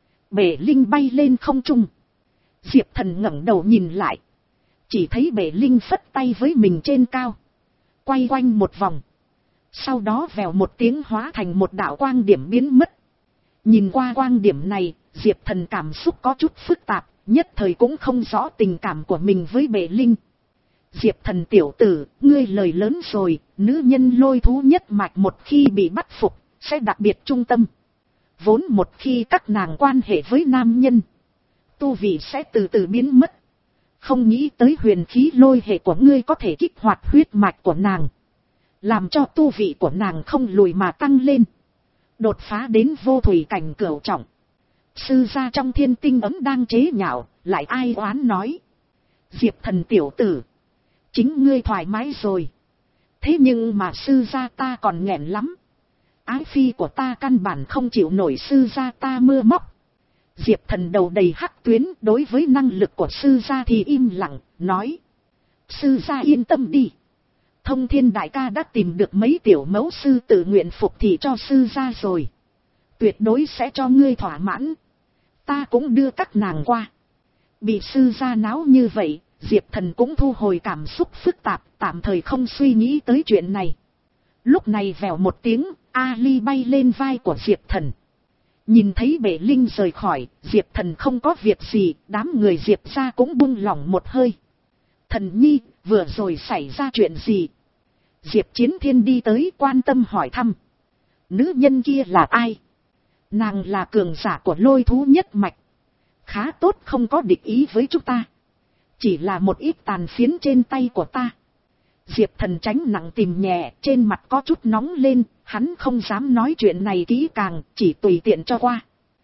Bệ Linh bay lên không trung. Diệp Thần ngẩng đầu nhìn lại. Chỉ thấy Bệ Linh phất tay với mình trên cao. Quay quanh một vòng. Sau đó vèo một tiếng hóa thành một đạo quang điểm biến mất. Nhìn qua quang điểm này, Diệp Thần cảm xúc có chút phức tạp, nhất thời cũng không rõ tình cảm của mình với Bệ Linh. Diệp Thần tiểu tử, ngươi lời lớn rồi, nữ nhân lôi thú nhất mạch một khi bị bắt phục, sẽ đặc biệt trung tâm. Vốn một khi các nàng quan hệ với nam nhân, tu vị sẽ từ từ biến mất. Không nghĩ tới huyền khí lôi hệ của ngươi có thể kích hoạt huyết mạch của nàng. Làm cho tu vị của nàng không lùi mà tăng lên. Đột phá đến vô thủy cảnh cửu trọng. Sư gia trong thiên tinh ấm đang chế nhạo, lại ai oán nói. Diệp Thần tiểu tử. Chính ngươi thoải mái rồi. Thế nhưng mà sư gia ta còn nghẹn lắm. Ái phi của ta căn bản không chịu nổi sư gia ta mưa móc. Diệp Thần đầu đầy hắc tuyến, đối với năng lực của sư gia thì im lặng, nói. Sư gia yên tâm đi. Thông Thiên đại ca đã tìm được mấy tiểu mẫu sư tự nguyện phục thì cho sư gia rồi. Tuyệt đối sẽ cho ngươi thỏa mãn. Ta cũng đưa các nàng qua. Bị sư gia náo như vậy, Diệp Thần cũng thu hồi cảm xúc phức tạp, tạm thời không suy nghĩ tới chuyện này. Lúc này vèo một tiếng, Ali bay lên vai của Diệp Thần. Nhìn thấy Bệ Linh rời khỏi, Diệp Thần không có việc gì, đám người Diệp gia cũng buông lỏng một hơi. Thần nhi, vừa rồi xảy ra chuyện gì? Diệp Chiến Thiên đi tới quan tâm hỏi thăm. Nữ nhân kia là ai? Nàng là cường giả của lôi thú nhất mạch. Khá tốt, không có địch ý với chúng ta. Chỉ là một ít tàn phiến trên tay của ta. Diệp Thần tránh nặng tìm nhẹ, trên mặt có chút nóng lên, hắn không dám nói chuyện này kỹ càng, chỉ tùy tiện cho qua.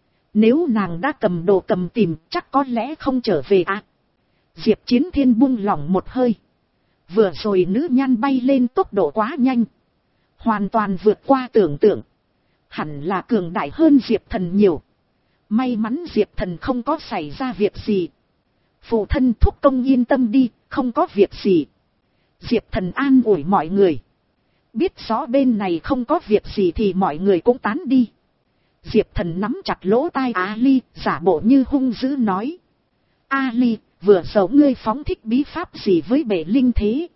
Nếu nàng đã cầm đồ cầm tìm, chắc có lẽ không trở về à? Diệp Chiến Thiên buông lỏng một hơi. Vừa rồi nữ nhan bay lên tốc độ quá nhanh. Hoàn toàn vượt qua tưởng tượng. Hẳn là cường đại hơn Diệp Thần nhiều. May mắn Diệp Thần không có xảy ra việc gì. Phụ thân thúc công yên tâm đi, không có việc gì. Diệp Thần an ủi mọi người. Biết rõ bên này không có việc gì thì mọi người cũng tán đi. Diệp Thần nắm chặt lỗ tai Ali, giả bộ như hung dữ nói. Ali, vừa rồi ngươi phóng thích bí pháp gì với Bệ Linh thế?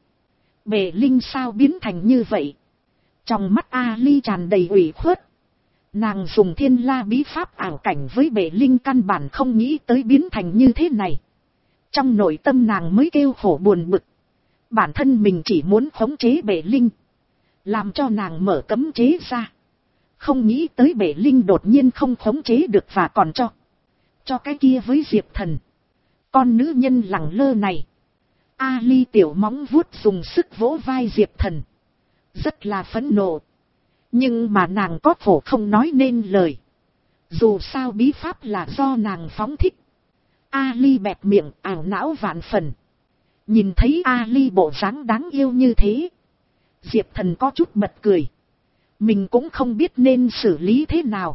Bệ Linh sao biến thành như vậy? Trong mắt Ali tràn đầy ủy khuất. Nàng dùng thiên la bí pháp ảo cảnh với Bệ Linh căn bản không nghĩ tới biến thành như thế này. Trong nội tâm nàng mới kêu khổ buồn bực. Bản thân mình chỉ muốn khống chế Bệ Linh. Làm cho nàng mở cấm chế ra. Không nghĩ tới Bệ Linh đột nhiên không khống chế được và còn cho. Cho cái kia với Diệp Thần. Con nữ nhân lẳng lơ này. Ali tiểu móng vuốt dùng sức vỗ vai Diệp Thần. Rất là phẫn nộ. Nhưng mà nàng có khổ không nói nên lời. Dù sao bí pháp là do nàng phóng thích. Ali bẹp miệng ảo não vạn phần. Nhìn thấy Ali bộ dáng đáng yêu như thế. Diệp Thần có chút bật cười. Mình cũng không biết nên xử lý thế nào.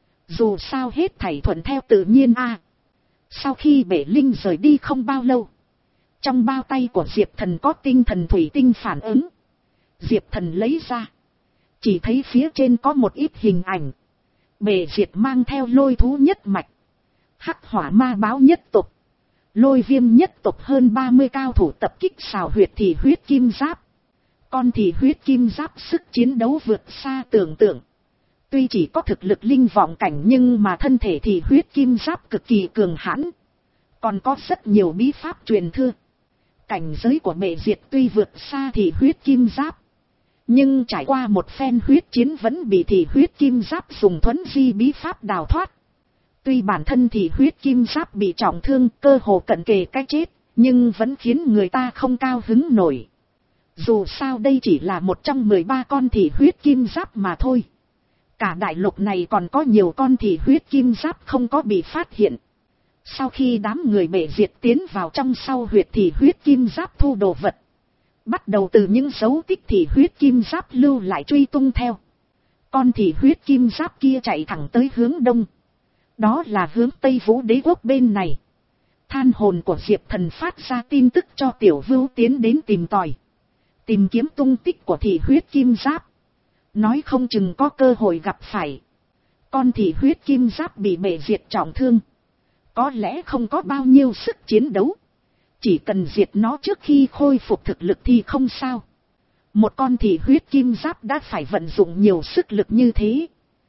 Dù sao hết thảy thuận theo tự nhiên a. À, sau khi Bệ Linh rời đi không bao lâu. Trong bao tay của Diệp Thần có tinh thần thủy tinh phản ứng. Diệp Thần lấy ra. Chỉ thấy phía trên có một ít hình ảnh. Bệ Diệt mang theo lôi thú nhất mạch. Hắc hỏa ma báo nhất tộc. Lôi viêm nhất tộc hơn ba mươi cao thủ tập kích xào huyệt thì huyết kim giáp. Con thì huyết kim giáp sức chiến đấu vượt xa tưởng tượng. Tuy chỉ có thực lực linh vọng cảnh nhưng mà thân thể thì huyết kim giáp cực kỳ cường hãn. Còn có rất nhiều bí pháp truyền thừa. Cảnh giới của Bệ Diệt tuy vượt xa thì huyết kim giáp. Nhưng trải qua một phen huyết chiến vẫn bị thì huyết kim giáp dùng thuấn di bí pháp đào thoát. Tuy bản thân thì huyết kim giáp bị trọng thương, cơ hồ cận kề cái chết, nhưng vẫn khiến người ta không cao hứng nổi. Dù sao đây chỉ là một trong mười ba con thị huyết kim giáp mà thôi. Cả đại lục này còn có nhiều con thị huyết kim giáp không có bị phát hiện. Sau khi đám người bệ diệt tiến vào trong sau huyệt thị huyết kim giáp thu đồ vật, bắt đầu từ những dấu tích thị huyết kim giáp lưu lại truy tung theo. Con thị huyết kim giáp kia chạy thẳng tới hướng đông. Đó là hướng Tây Vũ Đế quốc bên này. Than hồn của Diệp Thần phát ra tin tức cho Tiểu Vưu tiến đến tìm tòi. Tìm kiếm tung tích của thị huyết kim giáp. Nói không chừng có cơ hội gặp phải. Con thị huyết kim giáp bị bệ diệt trọng thương. Có lẽ không có bao nhiêu sức chiến đấu. Chỉ cần diệt nó trước khi khôi phục thực lực thì không sao. Một con thị huyết kim giáp đã phải vận dụng nhiều sức lực như thế.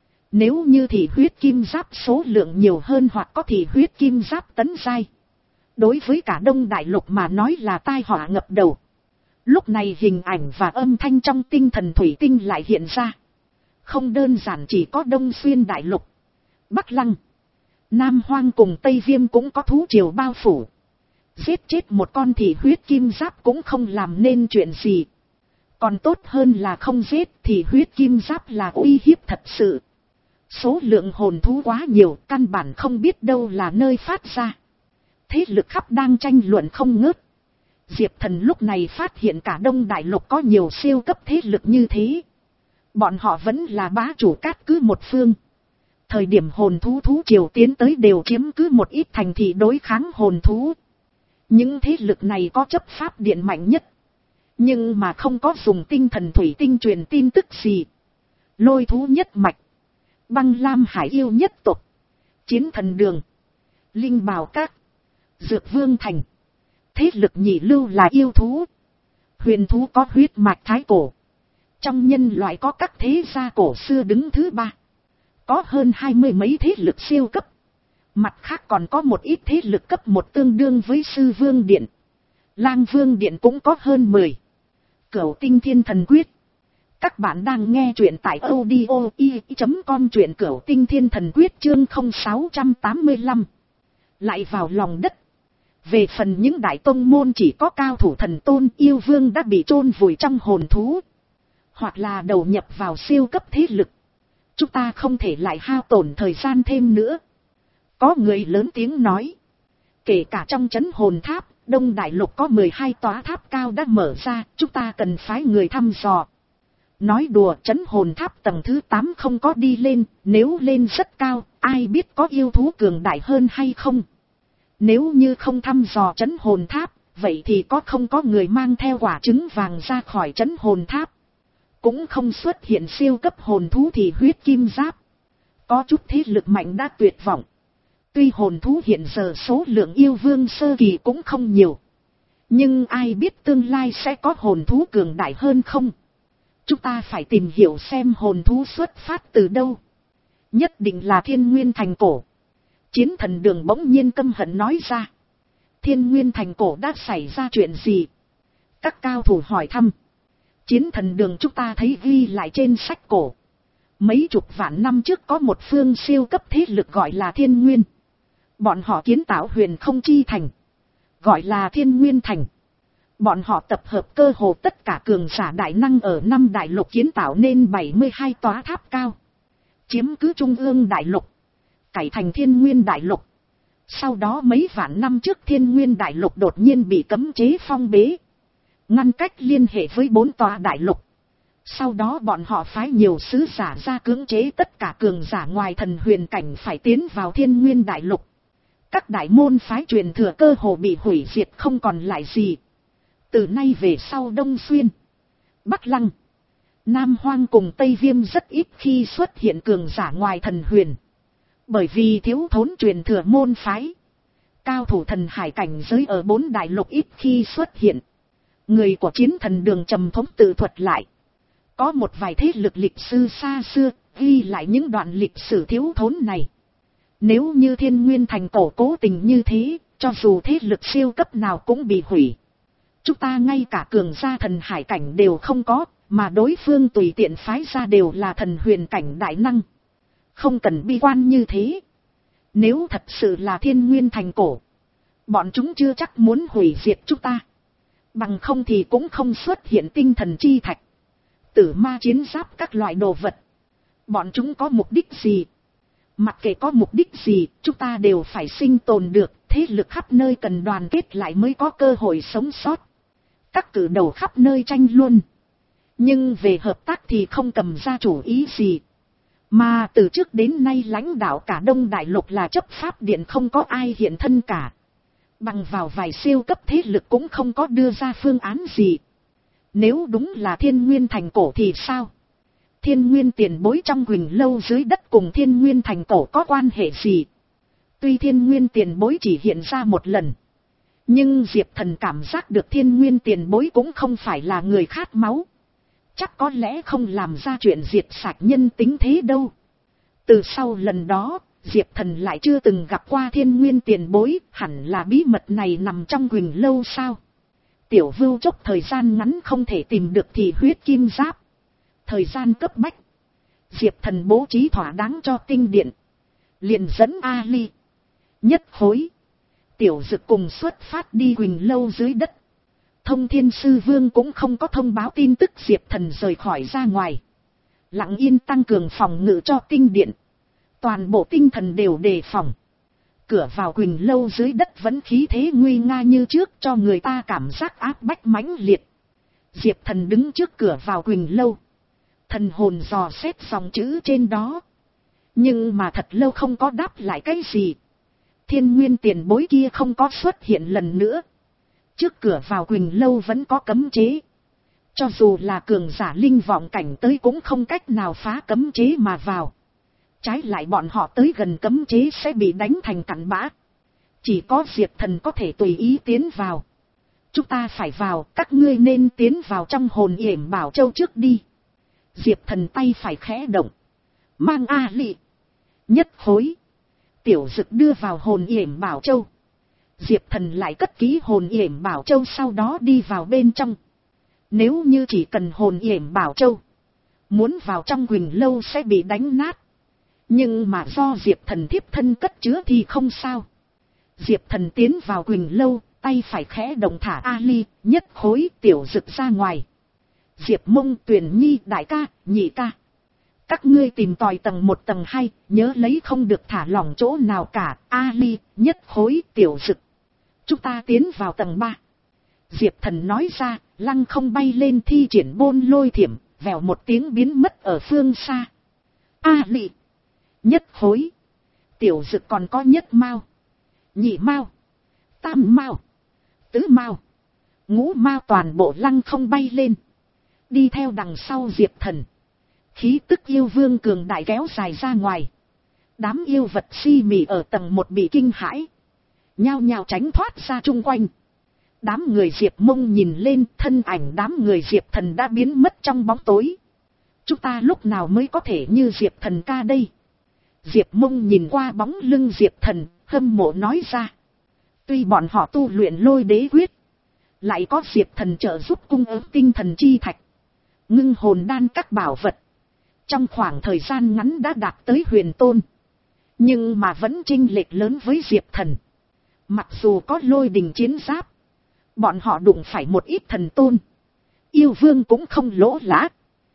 Nếu như thị huyết kim giáp số lượng nhiều hơn hoặc có thị huyết kim giáp tấn giai, đối với cả Đông Đại Lục mà nói là tai họa ngập đầu. Lúc này hình ảnh và âm thanh trong tinh thần thủy tinh lại hiện ra. Không đơn giản chỉ có Đông Xuyên Đại Lục, Bắc Lăng, Nam Hoang cùng Tây Viêm cũng có thú triều bao phủ. Giết chết một con thị huyết kim giáp cũng không làm nên chuyện gì. Còn tốt hơn là không giết thì huyết kim giáp là uy hiếp thật sự. Số lượng hồn thú quá nhiều, căn bản không biết đâu là nơi phát ra. Thế lực khắp đang tranh luận không ngớt. Diệp Thần lúc này phát hiện cả Đông Đại Lục có nhiều siêu cấp thế lực như thế. Bọn họ vẫn là bá chủ cát cứ một phương. Thời điểm hồn thú thú triều tiến tới đều chiếm cứ một ít thành thị đối kháng hồn thú. Những thế lực này có chấp pháp điện mạnh nhất. Nhưng mà không có dùng tinh thần thủy tinh truyền tin tức gì. Lôi thú nhất mạch, Băng Lam Hải yêu nhất tộc, Chiến Thần Đường, Linh Bào Các, Dược Vương Thành. Thế lực nhị lưu là yêu thú. Huyền thú có huyết mạch thái cổ. Trong nhân loại có các thế gia cổ xưa đứng thứ ba. Có hơn hai mươi mấy thế lực siêu cấp. Mặt khác còn có một ít thế lực cấp một tương đương với Sư Vương Điện. Lang Vương Điện cũng có hơn mười. Cửu Tinh Thiên Thần Quyết. Các bạn đang nghe truyện tại audio i chấm com, truyện Cửu Tinh Thiên Thần Quyết chương không sáu tám lăm. Lại vào lòng đất. Về phần những đại tông môn chỉ có cao thủ thần tôn yêu vương đã bị chôn vùi trong hồn thú. Hoặc là đầu nhập vào siêu cấp thế lực. Chúng ta không thể lại hao tổn thời gian thêm nữa. Có người lớn tiếng nói. Kể cả trong trấn hồn tháp, Đông Đại Lục có mười hai tòa tháp cao đã mở ra, chúng ta cần phái người thăm dò. Nói đùa, trấn hồn tháp tầng thứ tám không có đi lên, nếu lên rất cao, ai biết có yêu thú cường đại hơn hay không. Nếu như không thăm dò trấn hồn tháp, vậy thì có không có người mang theo quả trứng vàng ra khỏi trấn hồn tháp. Cũng không xuất hiện siêu cấp hồn thú thì huyết kim giáp. Có chút thế lực mạnh đã tuyệt vọng. Tuy hồn thú hiện giờ số lượng yêu vương sơ kỳ cũng không nhiều. Nhưng ai biết tương lai sẽ có hồn thú cường đại hơn không? Chúng ta phải tìm hiểu xem hồn thú xuất phát từ đâu. Nhất định là Thiên Nguyên Thành Cổ. Chiến Thần Đường bỗng nhiên căm hận nói ra. Thiên Nguyên Thành Cổ đã xảy ra chuyện gì? Các cao thủ hỏi thăm. Chiến Thần Đường chúng ta thấy ghi lại trên sách cổ. Mấy chục vạn năm trước có một phương siêu cấp thế lực gọi là Thiên Nguyên. Bọn họ kiến tạo huyền không chi thành. Gọi là Thiên Nguyên Thành. Bọn họ tập hợp cơ hồ tất cả cường giả đại năng ở năm đại lục kiến tạo nên bảy mươi hai tòa tháp cao. Chiếm cứ trung ương đại lục. Cải thành Thiên Nguyên Đại Lục. Sau đó mấy vạn năm trước Thiên Nguyên Đại Lục đột nhiên bị cấm chế phong bế. Ngăn cách liên hệ với bốn tòa đại lục. Sau đó bọn họ phái nhiều sứ giả ra cưỡng chế tất cả cường giả ngoài thần huyền cảnh phải tiến vào Thiên Nguyên Đại Lục. Các đại môn phái truyền thừa cơ hồ bị hủy diệt không còn lại gì. Từ nay về sau Đông Xuyên, Bắc Lăng, Nam Hoang cùng Tây Viêm rất ít khi xuất hiện cường giả ngoài thần huyền. Bởi vì thiếu thốn truyền thừa môn phái. Cao thủ thần hải cảnh giới ở bốn đại lục ít khi xuất hiện. Người của Chiến Thần Đường trầm thống tự thuật lại. Có một vài thế lực lịch sư xa xưa ghi lại những đoạn lịch sử thiếu thốn này. Nếu như Thiên Nguyên Thành Cổ cố tình như thế, cho dù thế lực siêu cấp nào cũng bị hủy. Chúng ta ngay cả cường gia thần hải cảnh đều không có, mà đối phương tùy tiện phái ra đều là thần huyền cảnh đại năng. Không cần bi quan như thế. Nếu thật sự là Thiên Nguyên Thành cổ, bọn chúng chưa chắc muốn hủy diệt chúng ta. Bằng không thì cũng không xuất hiện tinh thần chi thạch, tử ma chiến giáp các loại đồ vật. Bọn chúng có mục đích gì? Mặc kệ có mục đích gì, chúng ta đều phải sinh tồn được. Thế lực khắp nơi cần đoàn kết lại mới có cơ hội sống sót. Các cử đầu khắp nơi tranh luôn. Nhưng về hợp tác thì không cầm ra chủ ý gì. Mà từ trước đến nay lãnh đạo cả Đông Đại Lục là chấp pháp điện, không có ai hiện thân cả. Bằng vào vài siêu cấp thế lực cũng không có đưa ra phương án gì. Nếu đúng là Thiên Nguyên Thành cổ thì sao? Thiên Nguyên tiền bối trong Quỳnh Lâu dưới đất cùng Thiên Nguyên Thành cổ có quan hệ gì? Tuy Thiên Nguyên tiền bối chỉ hiện ra một lần, nhưng Diệp Thần cảm giác được Thiên Nguyên tiền bối cũng không phải là người khát máu. Chắc có lẽ không làm ra chuyện diệt sạch nhân tính thế đâu. Từ sau lần đó, Diệp Thần lại chưa từng gặp qua Thiên Nguyên tiền bối, hẳn là bí mật này nằm trong Quỳnh Lâu sao? Tiểu Vưu chốc thời gian ngắn không thể tìm được thì huyết kim giáp. Thời gian cấp bách, Diệp Thần bố trí thỏa đáng cho tinh điện, liền dẫn Ali, Nhất Khối, Tiểu Dực cùng xuất phát đi Quỳnh Lâu dưới đất. Thông Thiên Sư Vương cũng không có thông báo tin tức Diệp Thần rời khỏi ra ngoài, lặng yên tăng cường phòng ngự cho tinh điện. Toàn bộ tinh thần đều đề phòng. Cửa vào Quỳnh Lâu dưới đất vẫn khí thế nguy nga như trước, cho người ta cảm giác áp bách mãnh liệt. Diệp Thần đứng trước cửa vào Quỳnh Lâu, thần hồn dò xét dòng chữ trên đó, nhưng mà thật lâu không có đáp lại cái gì. Thiên Nguyên tiền bối kia không có xuất hiện lần nữa. Trước cửa vào Quỳnh Lâu vẫn có cấm chế, cho dù là cường giả linh vọng cảnh tới cũng không cách nào phá cấm chế mà vào. Trái lại bọn họ tới gần cấm chế sẽ bị đánh thành cặn bã. Chỉ có Diệp Thần có thể tùy ý tiến vào. Chúng ta phải vào, các ngươi nên tiến vào trong hồn yểm bảo châu trước đi. Diệp Thần tay phải khẽ động, mang A Lị, Nhất Khối, Tiểu Dực đưa vào hồn yểm bảo châu. Diệp Thần lại cất kỹ hồn yểm bảo châu, sau đó đi vào bên trong. Nếu như chỉ cần hồn yểm bảo châu, muốn vào trong Quỳnh Lâu sẽ bị đánh nát. Nhưng mà do Diệp Thần thiếp thân cất chứa thì không sao. Diệp Thần tiến vào Quỳnh Lâu, tay phải khẽ động thả Ali, Nhất Khối, Tiểu Dực ra ngoài. Diệp Mông, Tuyền Nhi, đại ca, nhị ca, các ngươi tìm tòi tầng một tầng hai, nhớ lấy không được thả lỏng chỗ nào cả. Ali, Nhất Khối, Tiểu Dực, chúng ta tiến vào tầng ba. Diệp Thần nói ra, lăng không bay lên thi triển bôn lôi thiểm, vèo một tiếng biến mất ở phương xa. Ali, Nhất Khối, Tiểu Dực còn có Nhất Mao, Nhị Mao, Tam Mao, Tứ Mao, Ngũ Mao toàn bộ lăng không bay lên, đi theo đằng sau Diệp Thần. Khí tức yêu vương cường đại kéo dài ra ngoài. Đám yêu vật si mị ở tầng một bị kinh hãi, nhao nhao tránh thoát ra chung quanh. Đám người Diệp Mông nhìn lên, thân ảnh đám người Diệp Thần đã biến mất trong bóng tối. Chúng ta lúc nào mới có thể như Diệp Thần ca đây? Diệp Mông nhìn qua bóng lưng Diệp Thần, hâm mộ nói ra. Tuy bọn họ tu luyện lôi đế quyết, lại có Diệp Thần trợ giúp cung ứng tinh thần chi thạch, ngưng hồn đan các bảo vật, trong khoảng thời gian ngắn đã đạt tới huyền tôn, nhưng mà vẫn chênh lệch lớn với Diệp Thần. Mặc dù có lôi đình chiến giáp, bọn họ đụng phải một ít thần tôn, yêu vương cũng không lỗ lã,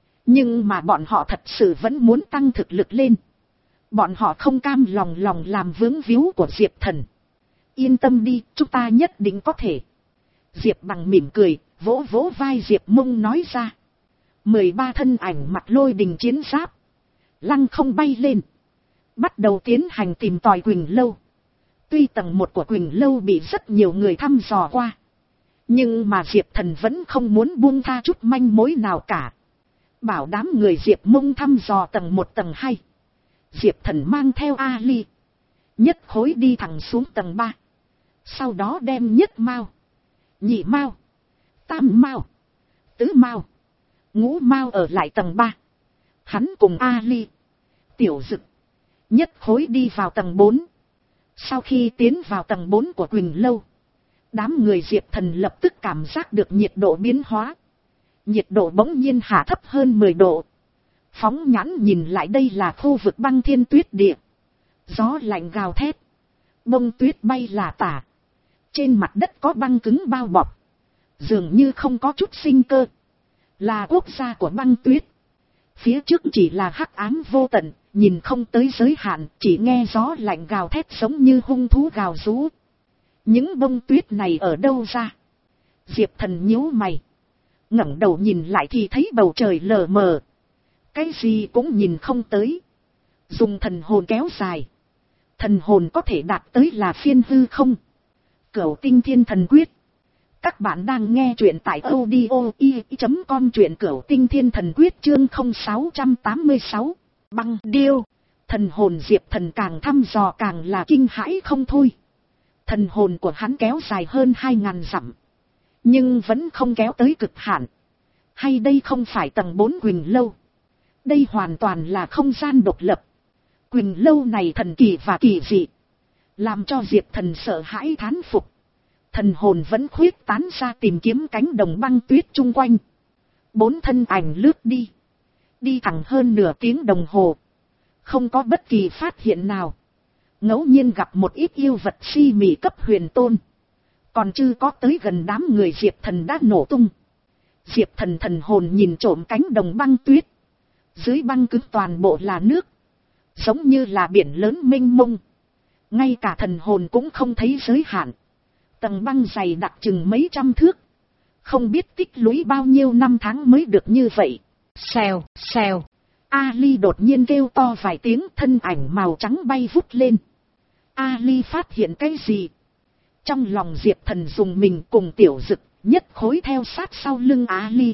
nhưng mà bọn họ thật sự vẫn muốn tăng thực lực lên. Bọn họ không cam lòng lòng làm vướng víu của Diệp Thần. Yên tâm đi, chúng ta nhất định có thể. Diệp Bằng mỉm cười, vỗ vỗ vai Diệp Mông nói ra. Mười ba thân ảnh mặc lôi đình chiến giáp, lăng không bay lên, bắt đầu tiến hành tìm tòi Quỳnh Lâu. Tuy tầng một của Quỳnh Lâu bị rất nhiều người thăm dò qua, nhưng mà Diệp Thần vẫn không muốn buông tha chút manh mối nào cả. Bảo đám người Diệp Mông thăm dò tầng một tầng hai. Diệp Thần mang theo Ali, Nhất Khối đi thẳng xuống tầng ba. Sau đó đem Nhất Mao, Nhị Mao, Tam Mao, Tứ Mao, Ngũ Mao ở lại tầng ba. Hắn cùng Ali, Tiểu Dực, Nhất Khối đi vào tầng bốn. Sau khi tiến vào tầng bốn của Quỳnh Lâu, đám người Diệp Thần lập tức cảm giác được nhiệt độ biến hóa. Nhiệt độ bỗng nhiên hạ thấp hơn mười độ. Phóng nhãn nhìn lại đây là khu vực băng thiên tuyết địa. Gió lạnh gào thét. Bông tuyết bay là tả. Trên mặt đất có băng cứng bao bọc. Dường như không có chút sinh cơ. Là quốc gia của băng tuyết. Phía trước chỉ là hắc ám vô tận. Nhìn không tới giới hạn. Chỉ nghe gió lạnh gào thét giống như hung thú gào rú. Những bông tuyết này ở đâu ra? Diệp Thần nhíu mày. ngẩng đầu nhìn lại thì thấy bầu trời lờ mờ. Cái gì cũng nhìn không tới. Dùng thần hồn kéo dài. Thần hồn có thể đạt tới là phiên hư không. Cửu tinh thiên thần quyết. Các bạn đang nghe truyện tại audio i chấm com, truyện Cửu tinh thiên thần quyết chương không sáu tám sáu. Băng điêu. Thần hồn Diệp Thần càng thăm dò càng là kinh hãi không thôi. Thần hồn của hắn kéo dài hơn hai ngàn dặm. Nhưng vẫn không kéo tới cực hạn. Hay đây không phải tầng bốn Quỳnh Lâu? Đây hoàn toàn là không gian độc lập. Quỳnh Lâu này thần kỳ và kỳ dị. Làm cho Diệp Thần sợ hãi thán phục. Thần hồn vẫn khuyết tán ra tìm kiếm cánh đồng băng tuyết chung quanh. Bốn thân ảnh lướt đi. Đi thẳng hơn nửa tiếng đồng hồ. Không có bất kỳ phát hiện nào. Ngẫu nhiên gặp một ít yêu vật si mị cấp huyền tôn. Còn chưa có tới gần đám người Diệp Thần đã nổ tung. Diệp Thần thần hồn nhìn trộm cánh đồng băng tuyết. Dưới băng cứng toàn bộ là nước. Giống như là biển lớn mênh mông. Ngay cả thần hồn cũng không thấy giới hạn. Tầng băng dày đặc chừng mấy trăm thước. Không biết tích lũy bao nhiêu năm tháng mới được như vậy. Xèo, xèo. Ali đột nhiên kêu to vài tiếng, thân ảnh màu trắng bay vút lên. Ali phát hiện cái gì? Trong lòng Diệp Thần dùng mình cùng Tiểu Dực, nhất khối theo sát sau lưng Ali.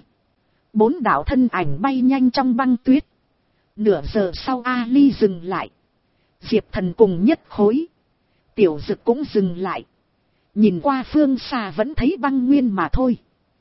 Bốn đạo thân ảnh bay nhanh trong băng tuyết. Nửa giờ sau Ali dừng lại. Diệp Thần cùng nhất khối. Tiểu Dực cũng dừng lại. Nhìn qua phương xa vẫn thấy băng nguyên mà thôi.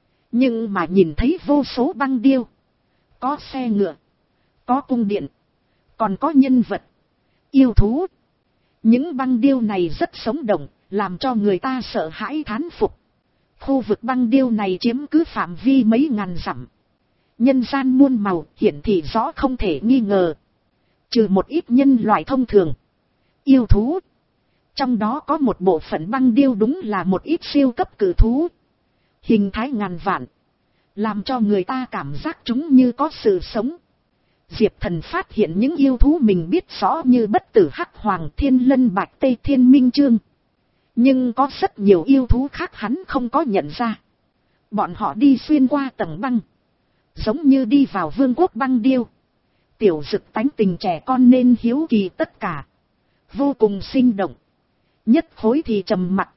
Nhưng mà nhìn thấy vô số băng điêu. Có xe ngựa. Có cung điện. Còn có nhân vật. Yêu thú. Những băng điêu này rất sống động. Làm cho người ta sợ hãi thán phục. Khu vực băng điêu này chiếm cứ phạm vi mấy ngàn dặm. Nhân gian muôn màu hiển thị rõ không thể nghi ngờ. Trừ một ít nhân loại thông thường. Yêu thú. Trong đó có một bộ phận băng điêu đúng là một ít siêu cấp cử thú. Hình thái ngàn vạn. Làm cho người ta cảm giác chúng như có sự sống. Diệp Thần phát hiện những yêu thú mình biết rõ như bất tử hắc hoàng, thiên lân bạch tê, thiên minh chương. Nhưng có rất nhiều yêu thú khác hắn không có nhận ra. Bọn họ đi xuyên qua tầng băng. Giống như đi vào vương quốc băng điêu. Tiểu Dực tánh tình trẻ con nên hiếu kỳ tất cả. Vô cùng sinh động. Nhất khối thì trầm mặc.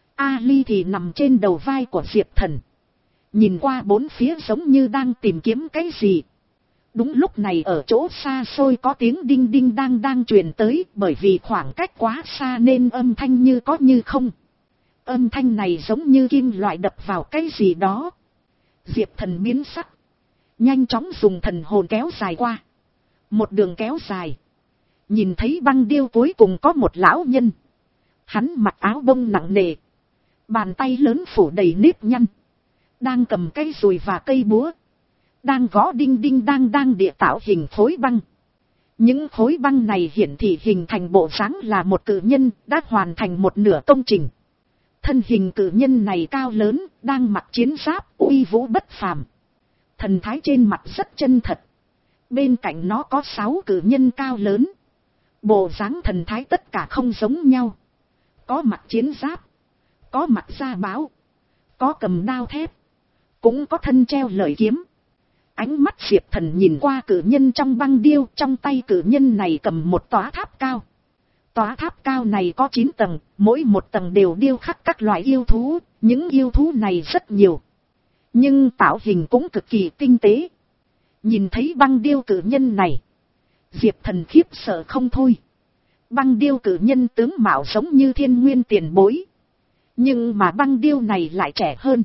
Ali thì nằm trên đầu vai của Diệp Thần. Nhìn qua bốn phía giống như đang tìm kiếm cái gì. Đúng lúc này ở chỗ xa xôi có tiếng đinh đinh đang đang truyền tới. Bởi vì khoảng cách quá xa nên âm thanh như có như không. Âm thanh này giống như kim loại đập vào cái gì đó. Diệp Thần biến sắc. Nhanh chóng dùng thần hồn kéo dài qua. Một đường kéo dài. Nhìn thấy băng điêu cuối cùng có một lão nhân. Hắn mặc áo bông nặng nề. Bàn tay lớn phủ đầy nếp nhăn. Đang cầm cây dùi và cây búa. Đang gõ đinh đinh đang đang địa tạo hình khối băng. Những khối băng này hiển thị hình thành bộ dáng là một cự nhân đã hoàn thành một nửa công trình. Thân hình cự nhân này cao lớn, đang mặc chiến giáp, uy vũ bất phàm. Thần thái trên mặt rất chân thật. Bên cạnh nó có sáu cự nhân cao lớn. Bộ dáng thần thái tất cả không giống nhau. Có mặc chiến giáp. Có mặc da báo. Có cầm đao thép. Cũng có thân treo lợi kiếm. Ánh mắt Diệp Thần nhìn qua cự nhân trong băng điêu. Trong tay cự nhân này cầm một tòa tháp cao. Tòa tháp cao này có chín tầng. Mỗi một tầng đều điêu khắc các loại yêu thú. Những yêu thú này rất nhiều. Nhưng tạo hình cũng cực kỳ tinh tế. Nhìn thấy băng điêu cự nhân này. Diệp Thần khiếp sợ không thôi. Băng điêu cự nhân tướng mạo giống như thiên nguyên tiền bối. Nhưng mà băng điêu này lại trẻ hơn.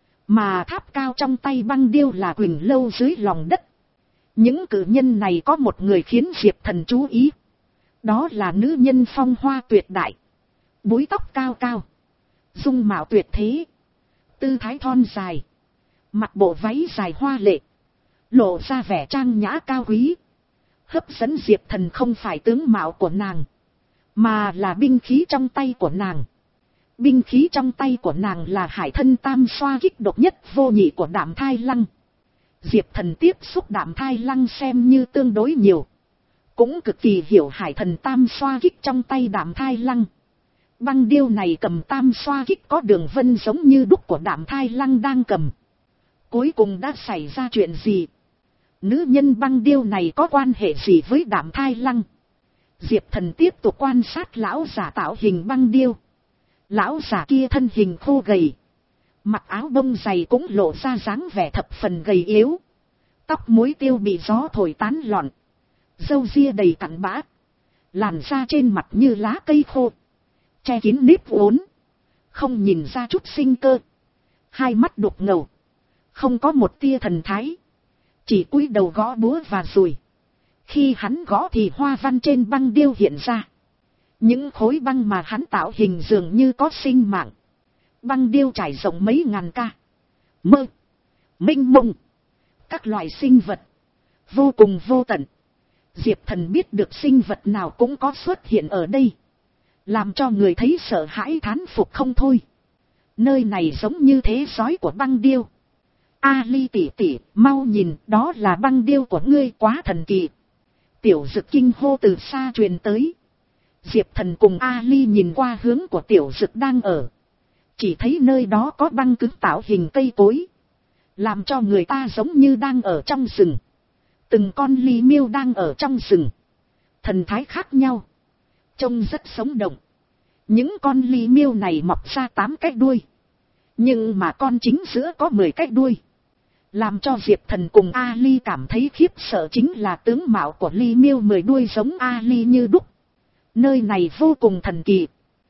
Mà tháp cao trong tay băng điêu là Quỳnh Lâu dưới lòng đất. Những cự nhân này có một người khiến Diệp Thần chú ý. Đó là nữ nhân phong hoa tuyệt đại. Búi tóc cao cao. Dung mạo tuyệt thế. Tư thái thon dài. Mặc bộ váy dài hoa lệ. Lộ ra vẻ trang nhã cao quý. Hấp dẫn Diệp Thần không phải tướng mạo của nàng. mà là binh khí trong tay của nàng. Binh khí trong tay của nàng là hải thân tam xoa kích độc nhất vô nhị của Đạm Thai Lăng. Diệp Thần tiếp xúc Đạm Thai Lăng xem như tương đối nhiều, cũng cực kỳ hiểu hải thần tam xoa kích trong tay Đạm Thai Lăng. Băng điêu này cầm tam xoa kích có đường vân giống như đúc của Đạm Thai Lăng đang cầm. Cuối cùng đã xảy ra chuyện gì? Nữ nhân băng điêu này có quan hệ gì với Đạm Thai Lăng? Diệp Thần tiếp tục quan sát lão giả tạo hình băng điêu. Lão giả kia thân hình khô gầy, mặc áo bông dày cũng lộ ra dáng vẻ thập phần gầy yếu. Tóc muối tiêu bị gió thổi tán loạn, râu ria đầy cặn bã, làn da trên mặt như lá cây khô, che kín nếp uốn, không nhìn ra chút sinh cơ. Hai mắt đục ngầu, không có một tia thần thái, chỉ cúi đầu gõ búa và dùi. Khi hắn gõ thì hoa văn trên băng điêu hiện ra. Những khối băng mà hắn tạo hình dường như có sinh mạng. Băng điêu trải rộng mấy ngàn ca, mơ, minh mông, các loại sinh vật, vô cùng vô tận. Diệp Thần biết được sinh vật nào cũng có xuất hiện ở đây, làm cho người thấy sợ hãi thán phục không thôi. Nơi này giống như thế giới của băng điêu. A Ly tỷ tỷ, mau nhìn, đó là băng điêu của ngươi, quá thần kỳ. Tiểu Dực kinh hô từ xa truyền tới. Diệp Thần cùng A Ly nhìn qua hướng của Tiểu Dực đang ở, chỉ thấy nơi đó có băng cứng tạo hình cây cối, làm cho người ta giống như đang ở trong rừng. Từng con ly miêu đang ở trong rừng, thần thái khác nhau, trông rất sống động. Những con ly miêu này mọc ra tám cái đuôi, nhưng mà con chính giữa có mười cái đuôi. Làm cho Diệp Thần cùng A Ly cảm thấy khiếp sợ chính là tướng mạo của ly miêu mười đuôi giống A Ly như đúc. Nơi này vô cùng thần kỳ.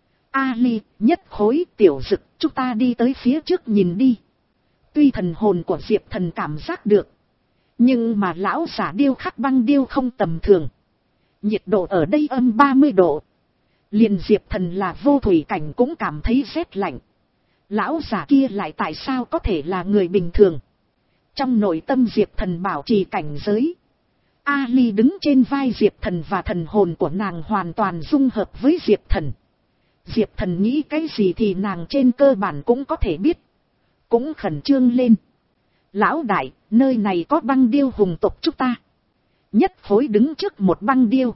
A Ly, Nhất Khối, Tiểu Dực, chúng ta đi tới phía trước nhìn đi. Tuy thần hồn của Diệp Thần cảm giác được, nhưng mà lão giả điêu khắc băng điêu không tầm thường. Nhiệt độ ở đây âm ba mươi độ. Liền Diệp Thần là vô thủy cảnh cũng cảm thấy rét lạnh. Lão giả kia lại tại sao có thể là người bình thường? Trong nội tâm Diệp Thần bảo trì cảnh giới. A Ly đứng trên vai Diệp Thần và thần hồn của nàng hoàn toàn dung hợp với Diệp Thần. Diệp Thần nghĩ cái gì thì nàng trên cơ bản cũng có thể biết. Cũng khẩn trương lên. Lão đại, nơi này có băng điêu hùng tộc chúng ta. Nhất Khối đứng trước một băng điêu,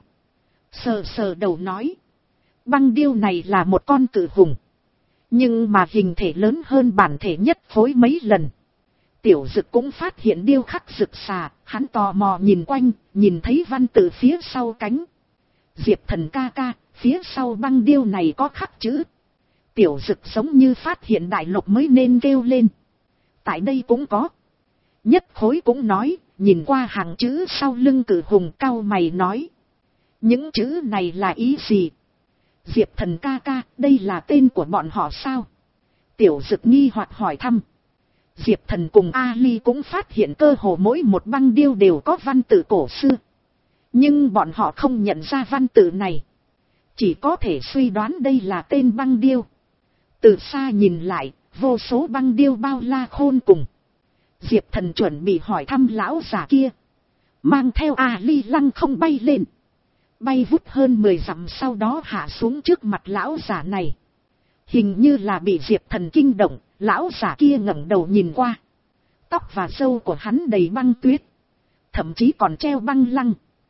sờ sờ đầu nói. Băng điêu này là một con cự hùng, nhưng mà hình thể lớn hơn bản thể Nhất Khối mấy lần. Tiểu Dực cũng phát hiện điêu khắc rực xà, hắn tò mò nhìn quanh, nhìn thấy văn tự phía sau cánh. Diệp Thần ca ca, phía sau băng điêu này có khắc chữ. Tiểu Dực giống như phát hiện đại lục mới nên kêu lên. Tại đây cũng có. Nhất Khối cũng nói, nhìn qua hàng chữ sau lưng cự hùng cau mày nói. Những chữ này là ý gì? Diệp Thần ca ca, đây là tên của bọn họ sao? Tiểu Dực nghi hoặc hỏi thăm. Diệp Thần cùng A Ly cũng phát hiện cơ hồ mỗi một băng điêu đều có văn tự cổ xưa. Nhưng bọn họ không nhận ra văn tự này, chỉ có thể suy đoán đây là tên băng điêu. Từ xa nhìn lại, vô số băng điêu bao la khôn cùng. Diệp Thần chuẩn bị hỏi thăm lão già kia, mang theo A Ly lăng không bay lên, bay vút hơn mười dặm, sau đó hạ xuống trước mặt lão già này. Hình như là bị Diệp Thần kinh động, lão già kia ngẩng đầu nhìn qua. Tóc và râu của hắn đầy băng tuyết, thậm chí còn treo băng lăng.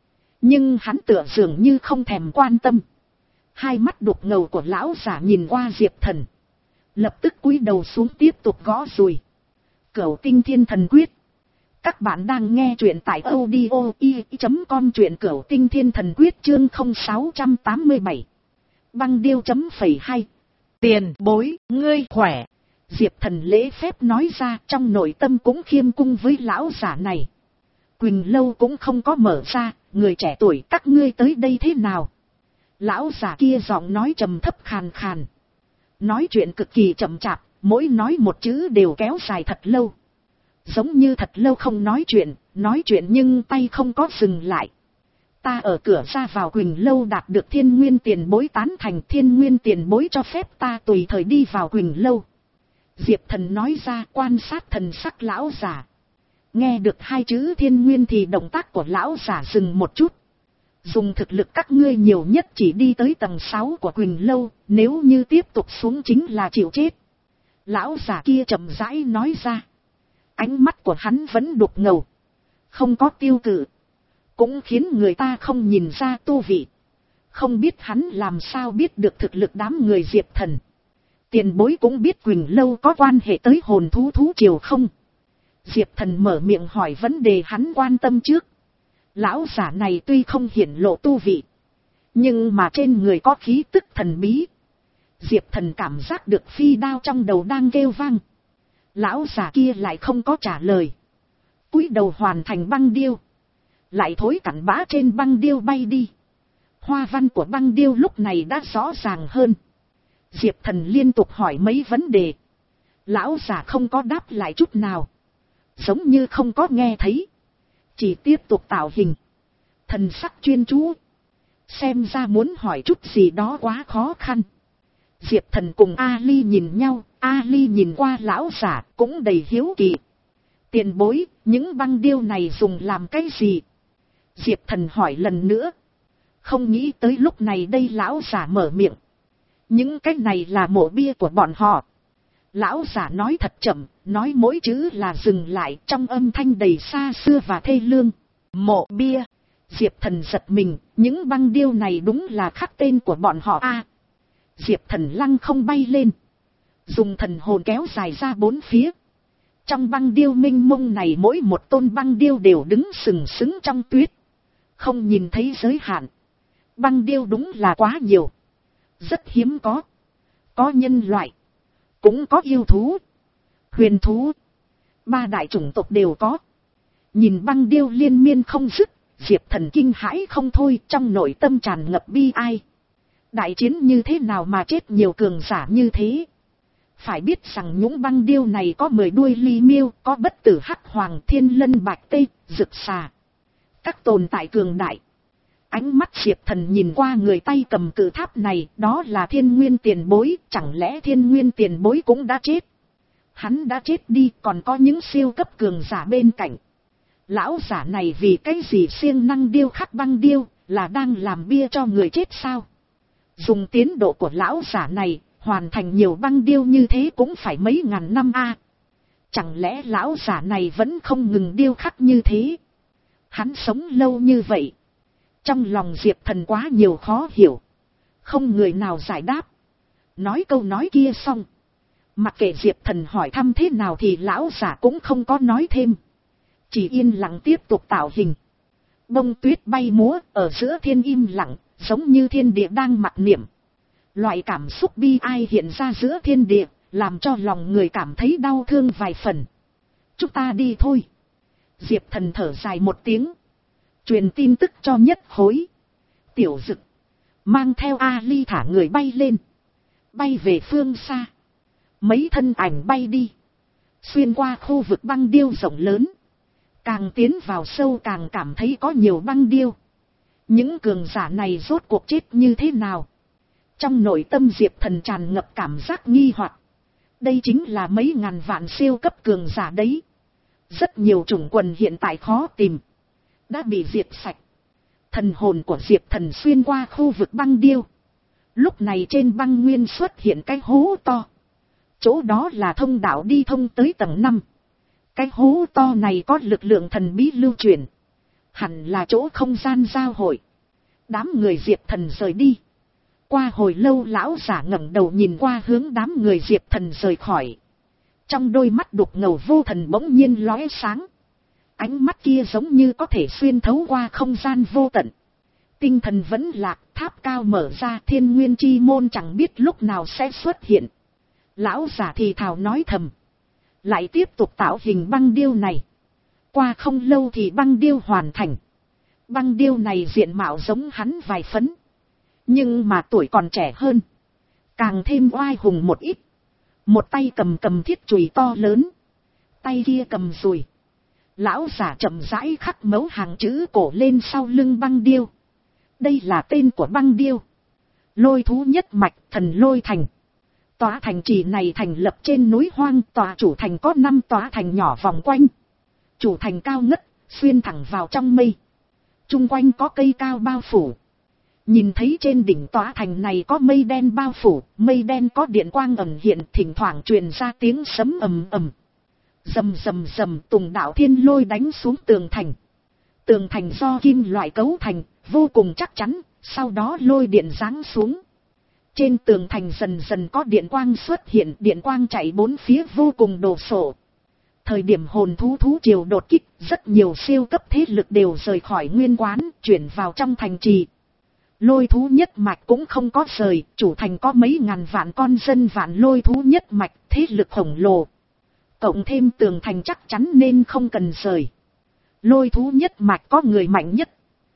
Nhưng hắn tựa dường như không thèm quan tâm. Hai mắt đục ngầu của lão già nhìn qua Diệp Thần, lập tức cúi đầu xuống tiếp tục gõ dùi. Cửu Tinh Thiên Thần Quyết. Các bạn đang nghe truyện tại audio i chấm com, truyện Cửu Tinh Thiên Thần Quyết chương không sáu tám bảy. Băng điêu chấm phẩy hai. Tiền bối, ngươi khỏe. Diệp Thần lễ phép nói ra, trong nội tâm cũng khiêm cung với lão giả này. Quỳnh lâu cũng không có mở ra, người trẻ tuổi các ngươi tới đây thế nào? Lão giả kia giọng nói trầm thấp khàn khàn, nói chuyện cực kỳ chậm chạp, mỗi nói một chữ đều kéo dài thật lâu. Giống như thật lâu không nói chuyện, nói chuyện nhưng tay không có dừng lại. Ta ở cửa ra vào Quỳnh lâu đạt được Thiên Nguyên tiền bối tán thành, Thiên Nguyên tiền bối cho phép ta tùy thời đi vào Quỳnh lâu. Diệp Thần nói ra, quan sát thần sắc lão giả. Nghe được hai chữ Thiên Nguyên thì động tác của lão giả dừng một chút. Dùng thực lực các ngươi nhiều nhất chỉ đi tới tầng sáu của Quỳnh Lâu, nếu như tiếp tục xuống chính là chịu chết. Lão giả kia chậm rãi nói ra. Ánh mắt của hắn vẫn đục ngầu, không có tiêu cự, cũng khiến người ta không nhìn ra tu vị. Không biết hắn làm sao biết được thực lực đám người Diệp Thần. Tiền bối cũng biết Quỳnh Lâu có quan hệ tới hồn thú thú triều không? Diệp Thần mở miệng hỏi vấn đề hắn quan tâm trước. Lão giả này tuy không hiển lộ tu vị, nhưng mà trên người có khí tức thần bí. Diệp Thần cảm giác được phi đao trong đầu đang kêu vang. Lão giả kia lại không có trả lời. Cúi đầu hoàn thành băng điêu. Lại thối cặn bã trên băng điêu bay đi. Hoa văn của băng điêu lúc này đã rõ ràng hơn. Diệp Thần liên tục hỏi mấy vấn đề. Lão giả không có đáp lại chút nào. Giống như không có nghe thấy. Chỉ tiếp tục tạo hình. Thần sắc chuyên chú. Xem ra muốn hỏi chút gì đó quá khó khăn. Diệp Thần cùng Ali nhìn nhau. Ali nhìn qua lão giả cũng đầy hiếu kỳ. Tiền bối, những băng điêu này dùng làm cái gì? Diệp Thần hỏi lần nữa. Không nghĩ tới lúc này đây lão giả mở miệng. Những cái này là mộ bia của bọn họ. Lão giả nói thật chậm, nói mỗi chữ là dừng lại trong âm thanh đầy xa xưa và thê lương. Mộ bia. Diệp Thần giật mình, những băng điêu này đúng là khắc tên của bọn họ a. À, Diệp Thần lăng không bay lên. Dùng thần hồn kéo dài ra bốn phía. Trong băng điêu minh mông này mỗi một tôn băng điêu đều đứng sừng sững trong tuyết. Không nhìn thấy giới hạn. Băng điêu đúng là quá nhiều. Rất hiếm có. Có nhân loại. Cũng có yêu thú. Huyền thú. Ba đại chủng tộc đều có. Nhìn băng điêu liên miên không dứt. Diệp Thần kinh hãi không thôi, trong nội tâm tràn ngập bi ai. Đại chiến như thế nào mà chết nhiều cường giả như thế? Phải biết rằng những băng điêu này có mười đuôi ly miêu, có bất tử hắc hoàng, thiên lân bạch tê, rực xà. Các tồn tại cường đại. Ánh mắt Diệp Thần nhìn qua người tay cầm cự tháp này, đó là Thiên Nguyên tiền bối, chẳng lẽ Thiên Nguyên tiền bối cũng đã chết? Hắn đã chết đi, còn có những siêu cấp cường giả bên cạnh. Lão giả này vì cái gì siêng năng điêu khắc băng điêu, là đang làm bia cho người chết sao? Dùng tiến độ của lão giả này, hoàn thành nhiều băng điêu như thế cũng phải mấy ngàn năm a. À, chẳng lẽ lão giả này vẫn không ngừng điêu khắc như thế? Hắn sống lâu như vậy. Trong lòng Diệp Thần quá nhiều khó hiểu. Không người nào giải đáp. Nói câu nói kia xong. Mặc kệ Diệp Thần hỏi thăm thế nào thì lão giả cũng không có nói thêm. Chỉ yên lặng tiếp tục tạo hình. Bông tuyết bay múa ở giữa thiên im lặng, giống như thiên địa đang mặc niệm. Loại cảm xúc bi ai hiện ra giữa thiên địa, làm cho lòng người cảm thấy đau thương vài phần. Chúng ta đi thôi. Diệp Thần thở dài một tiếng. Truyền tin tức cho Nhất Khối. Tiểu Dực mang theo Ali thả người bay lên. Bay về phương xa. Mấy thân ảnh bay đi. Xuyên qua khu vực băng điêu rộng lớn. Càng tiến vào sâu càng cảm thấy có nhiều băng điêu. Những cường giả này rốt cuộc chết như thế nào? Trong nội tâm Diệp Thần tràn ngập cảm giác nghi hoặc. Đây chính là mấy ngàn vạn siêu cấp cường giả đấy. Rất nhiều chủng quần hiện tại khó tìm. Đã bị diệt sạch. Thần hồn của Diệp Thần xuyên qua khu vực băng điêu. Lúc này trên băng nguyên xuất hiện cái hố to. Chỗ đó là thông đạo đi thông tới tầng năm. Cái hố to này có lực lượng thần bí lưu truyền. Hẳn là chỗ không gian giao hội. Đám người Diệp Thần rời đi. Qua hồi lâu lão giả ngẩng đầu nhìn qua hướng đám người Diệp Thần rời khỏi. Trong đôi mắt đục ngầu vô thần bỗng nhiên lóe sáng. Ánh mắt kia giống như có thể xuyên thấu qua không gian vô tận. Tinh thần vẫn lạc, tháp cao mở ra, thiên nguyên chi môn chẳng biết lúc nào sẽ xuất hiện. Lão giả thì thào nói thầm. Lại tiếp tục tạo hình băng điêu này. Qua không lâu thì băng điêu hoàn thành. Băng điêu này diện mạo giống hắn vài phấn. Nhưng mà tuổi còn trẻ hơn. Càng thêm oai hùng một ít. Một tay cầm cầm thiết chùy to lớn. Tay kia cầm dùi. Lão giả chậm rãi khắc mấu hàng chữ cổ lên sau lưng băng điêu. Đây là tên của băng điêu. Lôi thú nhất mạch, thần lôi thành. Tòa thành trì này thành lập trên núi hoang, tòa chủ thành có năm tòa thành nhỏ vòng quanh. Chủ thành cao ngất, xuyên thẳng vào trong mây. Chung quanh có cây cao bao phủ. Nhìn thấy trên đỉnh tòa thành này có mây đen bao phủ, mây đen có điện quang ẩn hiện, thỉnh thoảng truyền ra tiếng sấm ầm ầm. Rầm rầm rầm, từng đạo thiên lôi đánh xuống tường thành. Tường thành do kim loại cấu thành, vô cùng chắc chắn, sau đó lôi điện giáng xuống. Trên tường thành dần dần có điện quang xuất hiện, điện quang chạy bốn phía vô cùng đồ sộ. Thời điểm hồn thú thú triều đột kích, rất nhiều siêu cấp thế lực đều rời khỏi nguyên quán, chuyển vào trong thành trì. Lôi thú nhất mạch cũng không có rời, chủ thành có mấy ngàn vạn con dân vạn lôi thú nhất mạch, thế lực khổng lồ. Cộng thêm tường thành chắc chắn nên không cần rời. Lôi thú nhất mạch có người mạnh nhất.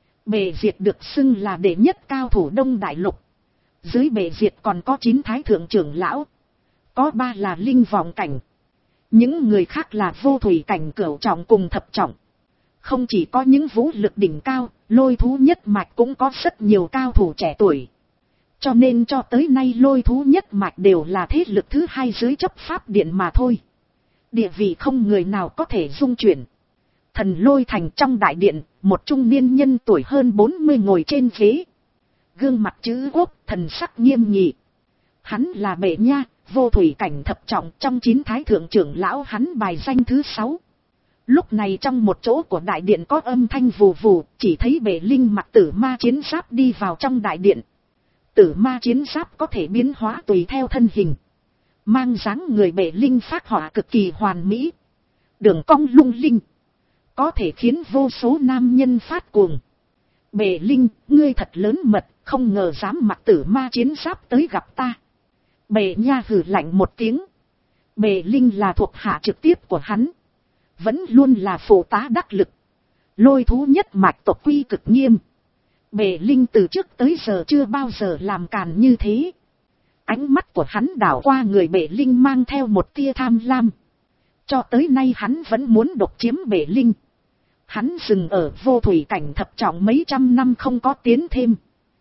Bệ diệt được xưng là đệ nhất cao thủ Đông Đại Lục. Dưới bệ diệt còn có chín thái thượng trưởng lão. Có ba là linh vọng cảnh. Những người khác là vô thủy cảnh cửu trọng cùng thập trọng. Không chỉ có những vũ lực đỉnh cao, lôi thú nhất mạch cũng có rất nhiều cao thủ trẻ tuổi. Cho nên cho tới nay lôi thú nhất mạch đều là thế lực thứ hai dưới chấp pháp điện mà thôi. Địa vị không người nào có thể dung chuyển. Thần lôi thành trong đại điện, một trung niên nhân tuổi hơn bốn mươi ngồi trên ghế. Gương mặt chữ quốc, thần sắc nghiêm nghị. Hắn là Bệ Nha, vô thủy cảnh thập trọng, trong chín thái thượng trưởng lão hắn bài danh thứ sáu. Lúc này trong một chỗ của đại điện có âm thanh vù vù, chỉ thấy Bệ Linh mặc tử ma chiến giáp đi vào trong đại điện. Tử ma chiến giáp có thể biến hóa tùy theo thân hình. Mang dáng người Bệ Linh phác họa cực kỳ hoàn mỹ. Đường cong lung linh. Có thể khiến vô số nam nhân phát cuồng. Bệ Linh, ngươi thật lớn mật, không ngờ dám mặc tử ma chiến giáp tới gặp ta. Bệ Nha hừ lạnh một tiếng. Bệ Linh là thuộc hạ trực tiếp của hắn. Vẫn luôn là phụ tá đắc lực. Lôi thú nhất mạch tộc quy cực nghiêm. Bệ Linh từ trước tới giờ chưa bao giờ làm càn như thế. Ánh mắt của hắn đảo qua người Bệ Linh mang theo một tia tham lam. Cho tới nay hắn vẫn muốn độc chiếm Bệ Linh. Hắn dừng ở vô thủy cảnh thập trọng mấy trăm năm không có tiến thêm.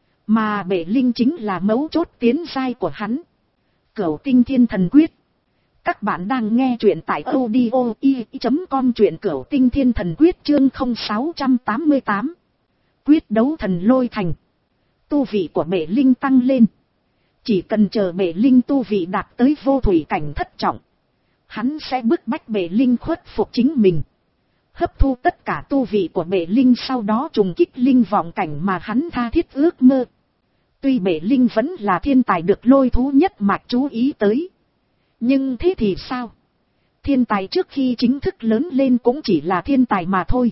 Mà Bệ Linh chính là mấu chốt tiến giai của hắn. Cửu Tinh Thiên Thần Quyết. Các bạn đang nghe truyện tại audio i chấm com, truyện Cửu Tinh Thiên Thần Quyết chương không sáu tám tám. Quyết đấu thần lôi thành. Tu vị của Bệ Linh tăng lên. Chỉ cần chờ Bệ Linh tu vị đạt tới vô thủy cảnh thất trọng. Hắn sẽ bức bách Bệ Linh khuất phục chính mình. Hấp thu tất cả tu vị của Bệ Linh, sau đó trùng kích linh vọng cảnh mà hắn tha thiết ước mơ. Tuy Bệ Linh vẫn là thiên tài được lôi thú nhất mạch chú ý tới. Nhưng thế thì sao? Thiên tài trước khi chính thức lớn lên cũng chỉ là thiên tài mà thôi.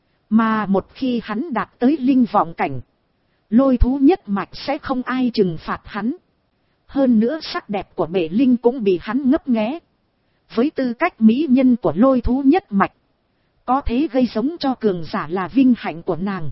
Mà một khi hắn đạt tới linh vọng cảnh, lôi thú nhất mạch sẽ không ai trừng phạt hắn. Hơn nữa sắc đẹp của Bệ Linh cũng bị hắn ngấp nghé. Với tư cách mỹ nhân của lôi thú nhất mạch, có thế gây giống cho cường giả là vinh hạnh của nàng.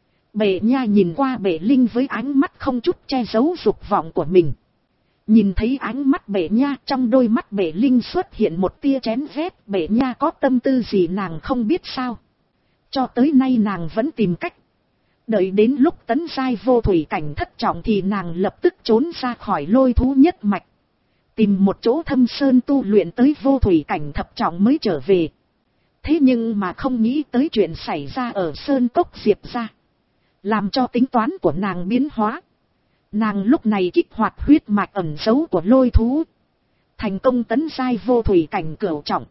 Bệ Nha nhìn qua Bệ Linh với ánh mắt không chút che giấu dục vọng của mình. Nhìn thấy ánh mắt Bệ Nha, trong đôi mắt Bệ Linh xuất hiện một tia chén ghét. Bệ Nha có tâm tư gì nàng không biết sao. Cho tới nay nàng vẫn tìm cách. Đợi đến lúc tấn giai vô thủy cảnh thất trọng thì nàng lập tức trốn ra khỏi lôi thú nhất mạch. Tìm một chỗ thâm sơn tu luyện tới vô thủy cảnh thập trọng mới trở về. Thế nhưng mà không nghĩ tới chuyện xảy ra ở Sơn Cốc Diệp ra. Làm cho tính toán của nàng biến hóa. Nàng lúc này kích hoạt huyết mạch ẩn giấu của lôi thú. Thành công tấn giai vô thủy cảnh cửu trọng.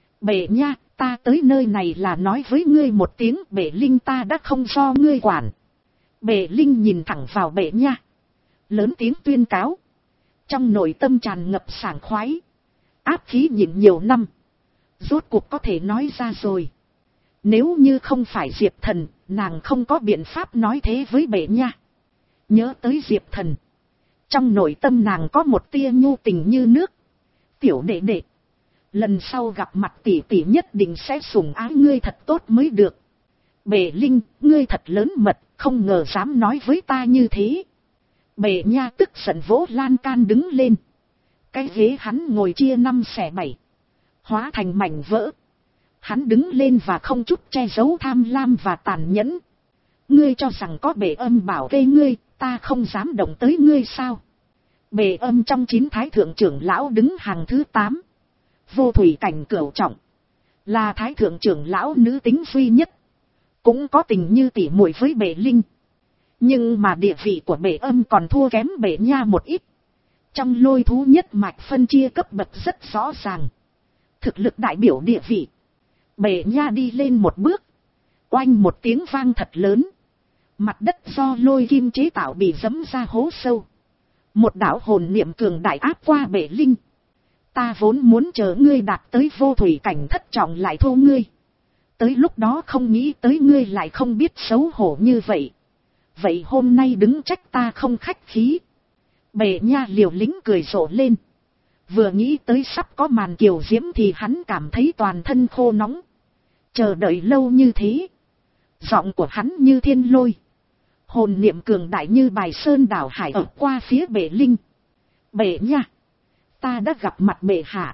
Bệ Nha, ta tới nơi này là nói với ngươi một tiếng, Bệ Linh ta đã không do ngươi quản. Bệ Linh nhìn thẳng vào Bệ Nha. Lớn tiếng tuyên cáo. Trong nội tâm tràn ngập sảng khoái. Áp khí nhịn nhiều năm. Rốt cuộc có thể nói ra rồi. Nếu như không phải Diệp Thần, nàng không có biện pháp nói thế với Bệ Nha. Nhớ tới Diệp Thần. Trong nội tâm nàng có một tia nhu tình như nước. Tiểu đệ đệ. Lần sau gặp mặt tỷ tỷ nhất định sẽ sủng ái ngươi thật tốt mới được. Bệ Linh, ngươi thật lớn mật, không ngờ dám nói với ta như thế. Bệ Nha tức giận vỗ lan can đứng lên. Cái ghế hắn ngồi chia năm xẻ bảy. Hóa thành mảnh vỡ. Hắn đứng lên và không chút che giấu tham lam và tàn nhẫn. Ngươi cho rằng có Bệ Âm bảo kê ngươi, ta không dám động tới ngươi sao? Bệ Âm trong chín thái thượng trưởng lão đứng hàng thứ tám. Vô thủy cảnh cửu trọng. Là thái thượng trưởng lão nữ tính duy nhất. cũng có tình như tỉ muội với bệ linh. Nhưng mà địa vị của bệ âm còn thua kém bệ nha một ít. Trong lôi thú nhất mạch phân chia cấp bậc rất rõ ràng. Thực lực đại biểu địa vị. Bệ nha đi lên một bước. Oanh một tiếng vang thật lớn. Mặt đất do lôi kim chế tạo bị giẫm ra hố sâu. Một đạo hồn niệm cường đại áp qua bệ linh. Ta vốn muốn chờ ngươi đạt tới vô thủy cảnh thất trọng lại thô ngươi. Tới lúc đó không nghĩ tới ngươi lại không biết xấu hổ như vậy. Vậy hôm nay đứng trách ta không khách khí. Bệ nha liều lĩnh cười rộ lên. Vừa nghĩ tới sắp có màn kiều diễm thì hắn cảm thấy toàn thân khô nóng. Chờ đợi lâu như thế. Giọng của hắn như thiên lôi. Hồn niệm cường đại như bài sơn đảo hải ở qua phía bệ linh. Bệ nha. Ta đã gặp mặt bệ hạ.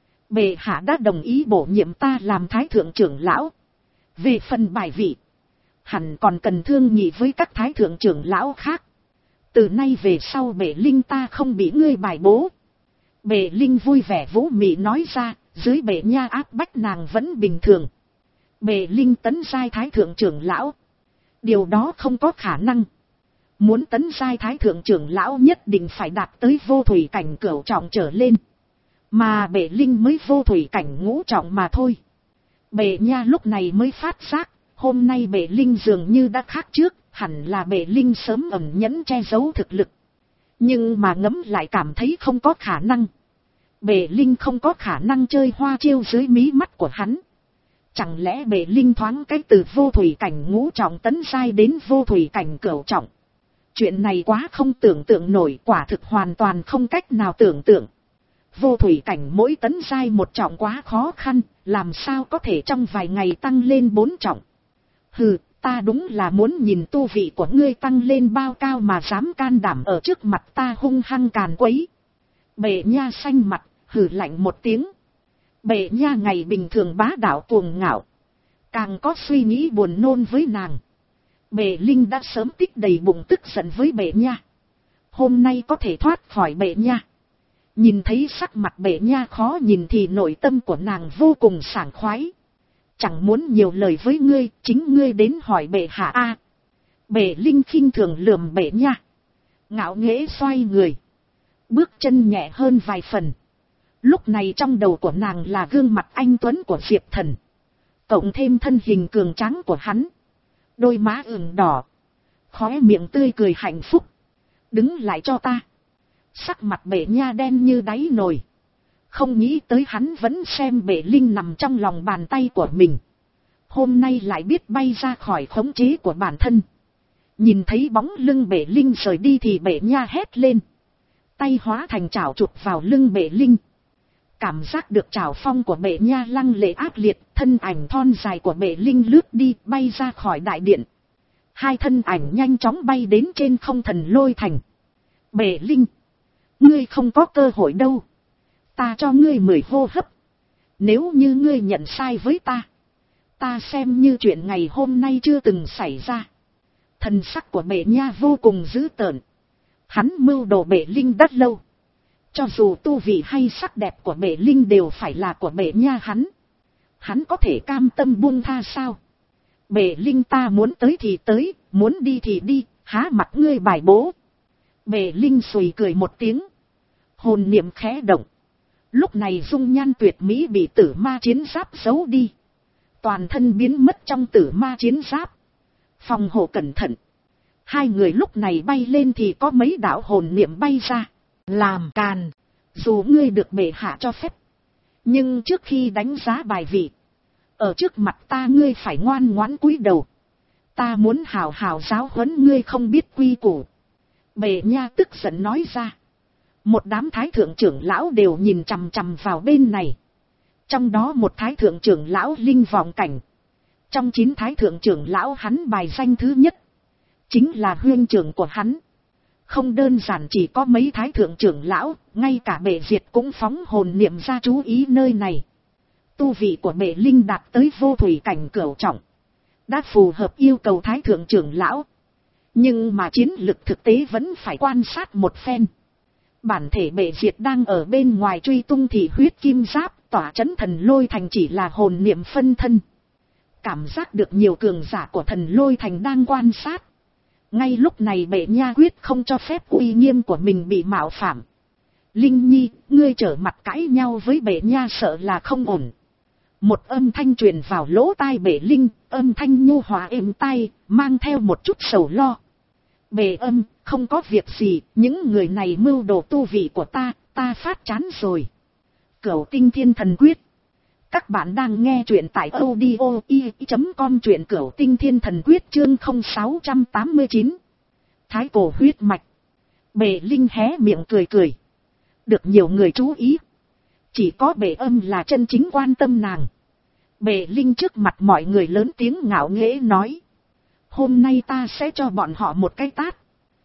Bệ hạ đã đồng ý bổ nhiệm ta làm thái thượng trưởng lão. Về phần bài vị. Hẳn còn cần thương nghị với các thái thượng trưởng lão khác. Từ nay về sau bệ linh ta không bị ngươi bài bố. Bệ linh vui vẻ vũ mị nói ra. Dưới bệ nha áp bách nàng vẫn bình thường. Bệ linh tấn giai thái thượng trưởng lão. Điều đó không có khả năng. Muốn tấn giai thái thượng trưởng lão nhất định phải đạt tới vô thủy cảnh cửu trọng trở lên. Mà bệ linh mới vô thủy cảnh ngũ trọng mà thôi. Bệ nha lúc này mới phát giác. Hôm nay bệ linh dường như đã khác trước. Hẳn là bệ linh sớm ẩn nhẫn che giấu thực lực. Nhưng mà ngẫm lại cảm thấy không có khả năng. Bệ linh không có khả năng chơi hoa chiêu dưới mí mắt của hắn. Chẳng lẽ bệ linh thoáng cái từ vô thủy cảnh ngũ trọng tấn giai đến vô thủy cảnh cửu trọng. Chuyện này quá không tưởng tượng nổi, quả thực hoàn toàn không cách nào tưởng tượng. Vô thủy cảnh mỗi tấn giai một trọng quá khó khăn, làm sao có thể trong vài ngày tăng lên bốn trọng. Hừ, ta đúng là muốn nhìn tu vị của ngươi tăng lên bao cao mà dám can đảm ở trước mặt ta hung hăng càn quấy. Bệ nha xanh mặt, hừ lạnh một tiếng. Bệ nha ngày bình thường bá đạo cuồng ngạo. Càng có suy nghĩ buồn nôn với nàng. Bệ linh đã sớm tích đầy bụng tức giận với bệ nha. Hôm nay có thể thoát khỏi bệ nha. Nhìn thấy sắc mặt bệ nha khó nhìn thì nội tâm của nàng vô cùng sảng khoái. Chẳng muốn nhiều lời với ngươi, chính ngươi đến hỏi bệ hạ a. Bệ linh khinh thường lườm bệ nha. Ngạo nghễ xoay người. Bước chân nhẹ hơn vài phần. Lúc này trong đầu của nàng là gương mặt anh tuấn của Diệp Thần. Cộng thêm thân hình cường tráng của hắn. Đôi má ửng đỏ. Khóe miệng tươi cười hạnh phúc. Đứng lại cho ta. Sắc mặt bệ nha đen như đáy nồi. Không nghĩ tới hắn vẫn xem bệ linh nằm trong lòng bàn tay của mình. Hôm nay lại biết bay ra khỏi khống chế của bản thân. Nhìn thấy bóng lưng bệ linh rời đi thì bệ nha hét lên. Tay hóa thành chảo chụp vào lưng bệ linh. Cảm giác được chảo phong của bệ nha lăng lệ ác liệt, thân ảnh thon dài của bệ linh lướt đi bay ra khỏi đại điện. Hai thân ảnh nhanh chóng bay đến trên không thần lôi thành. Bệ linh, ngươi không có cơ hội đâu. Ta cho ngươi mười hô hấp. Nếu như ngươi nhận sai với ta, ta xem như chuyện ngày hôm nay chưa từng xảy ra. Thần sắc của bệ nha vô cùng dữ tợn. Hắn mưu đồ bệ linh rất lâu. Cho dù tu vị hay sắc đẹp của bệ linh đều phải là của bệ nha hắn. Hắn có thể cam tâm buông tha sao? Bệ linh ta muốn tới thì tới, muốn đi thì đi, há mặt ngươi bài bố. Bệ linh sùi cười một tiếng. Hồn niệm khẽ động. Lúc này dung nhan tuyệt mỹ bị tử ma chiến giáp giấu đi. Toàn thân biến mất trong tử ma chiến giáp. Phòng hộ cẩn thận. Hai người lúc này bay lên thì có mấy đạo hồn niệm bay ra. Làm càn. Dù ngươi được bệ hạ cho phép. Nhưng trước khi đánh giá bài vị. Ở trước mặt ta ngươi phải ngoan ngoãn cúi đầu. Ta muốn hào hào giáo huấn ngươi không biết quy củ. Bệ nha tức giận nói ra. Một đám thái thượng trưởng lão đều nhìn chằm chằm vào bên này. Trong đó một thái thượng trưởng lão linh vọng cảnh. Trong chín thái thượng trưởng lão hắn bài danh thứ nhất. Chính là huynh trưởng của hắn. Không đơn giản chỉ có mấy thái thượng trưởng lão, ngay cả bệ diệt cũng phóng hồn niệm ra chú ý nơi này. Tu vị của bệ linh đạt tới vô thủy cảnh cửu trọng. Đã phù hợp yêu cầu thái thượng trưởng lão. Nhưng mà chiến lực thực tế vẫn phải quan sát một phen. Bản thể bệ diệt đang ở bên ngoài truy tung thì huyết kim giáp tỏa chấn thần lôi thành chỉ là hồn niệm phân thân. cảm giác được nhiều cường giả của Thần Lôi Thành đang quan sát. Ngay lúc này Bệ Nha quyết không cho phép uy nghiêm của mình bị mạo phạm. Linh Nhi, ngươi trở mặt cãi nhau với Bệ Nha sợ là không ổn. Một âm thanh truyền vào lỗ tai Bệ Linh, âm thanh nhu hòa êm tai, mang theo một chút sầu lo. Bệ âm, không có việc gì, những người này mưu đồ tu vị của ta, ta phát chán rồi. Cửu Tinh Thiên Thần Quyết. Các bạn đang nghe truyện tại audio i chấm com, truyện Cửu Tinh Thiên Thần Quyết chương không sáu tám chín. Thái cổ huyết mạch. Bệ Linh hé miệng cười cười. Được nhiều người chú ý. Chỉ có Bệ âm là chân chính quan tâm nàng. Bệ Linh trước mặt mọi người lớn tiếng ngạo nghễ nói. Hôm nay ta sẽ cho bọn họ một cái tát.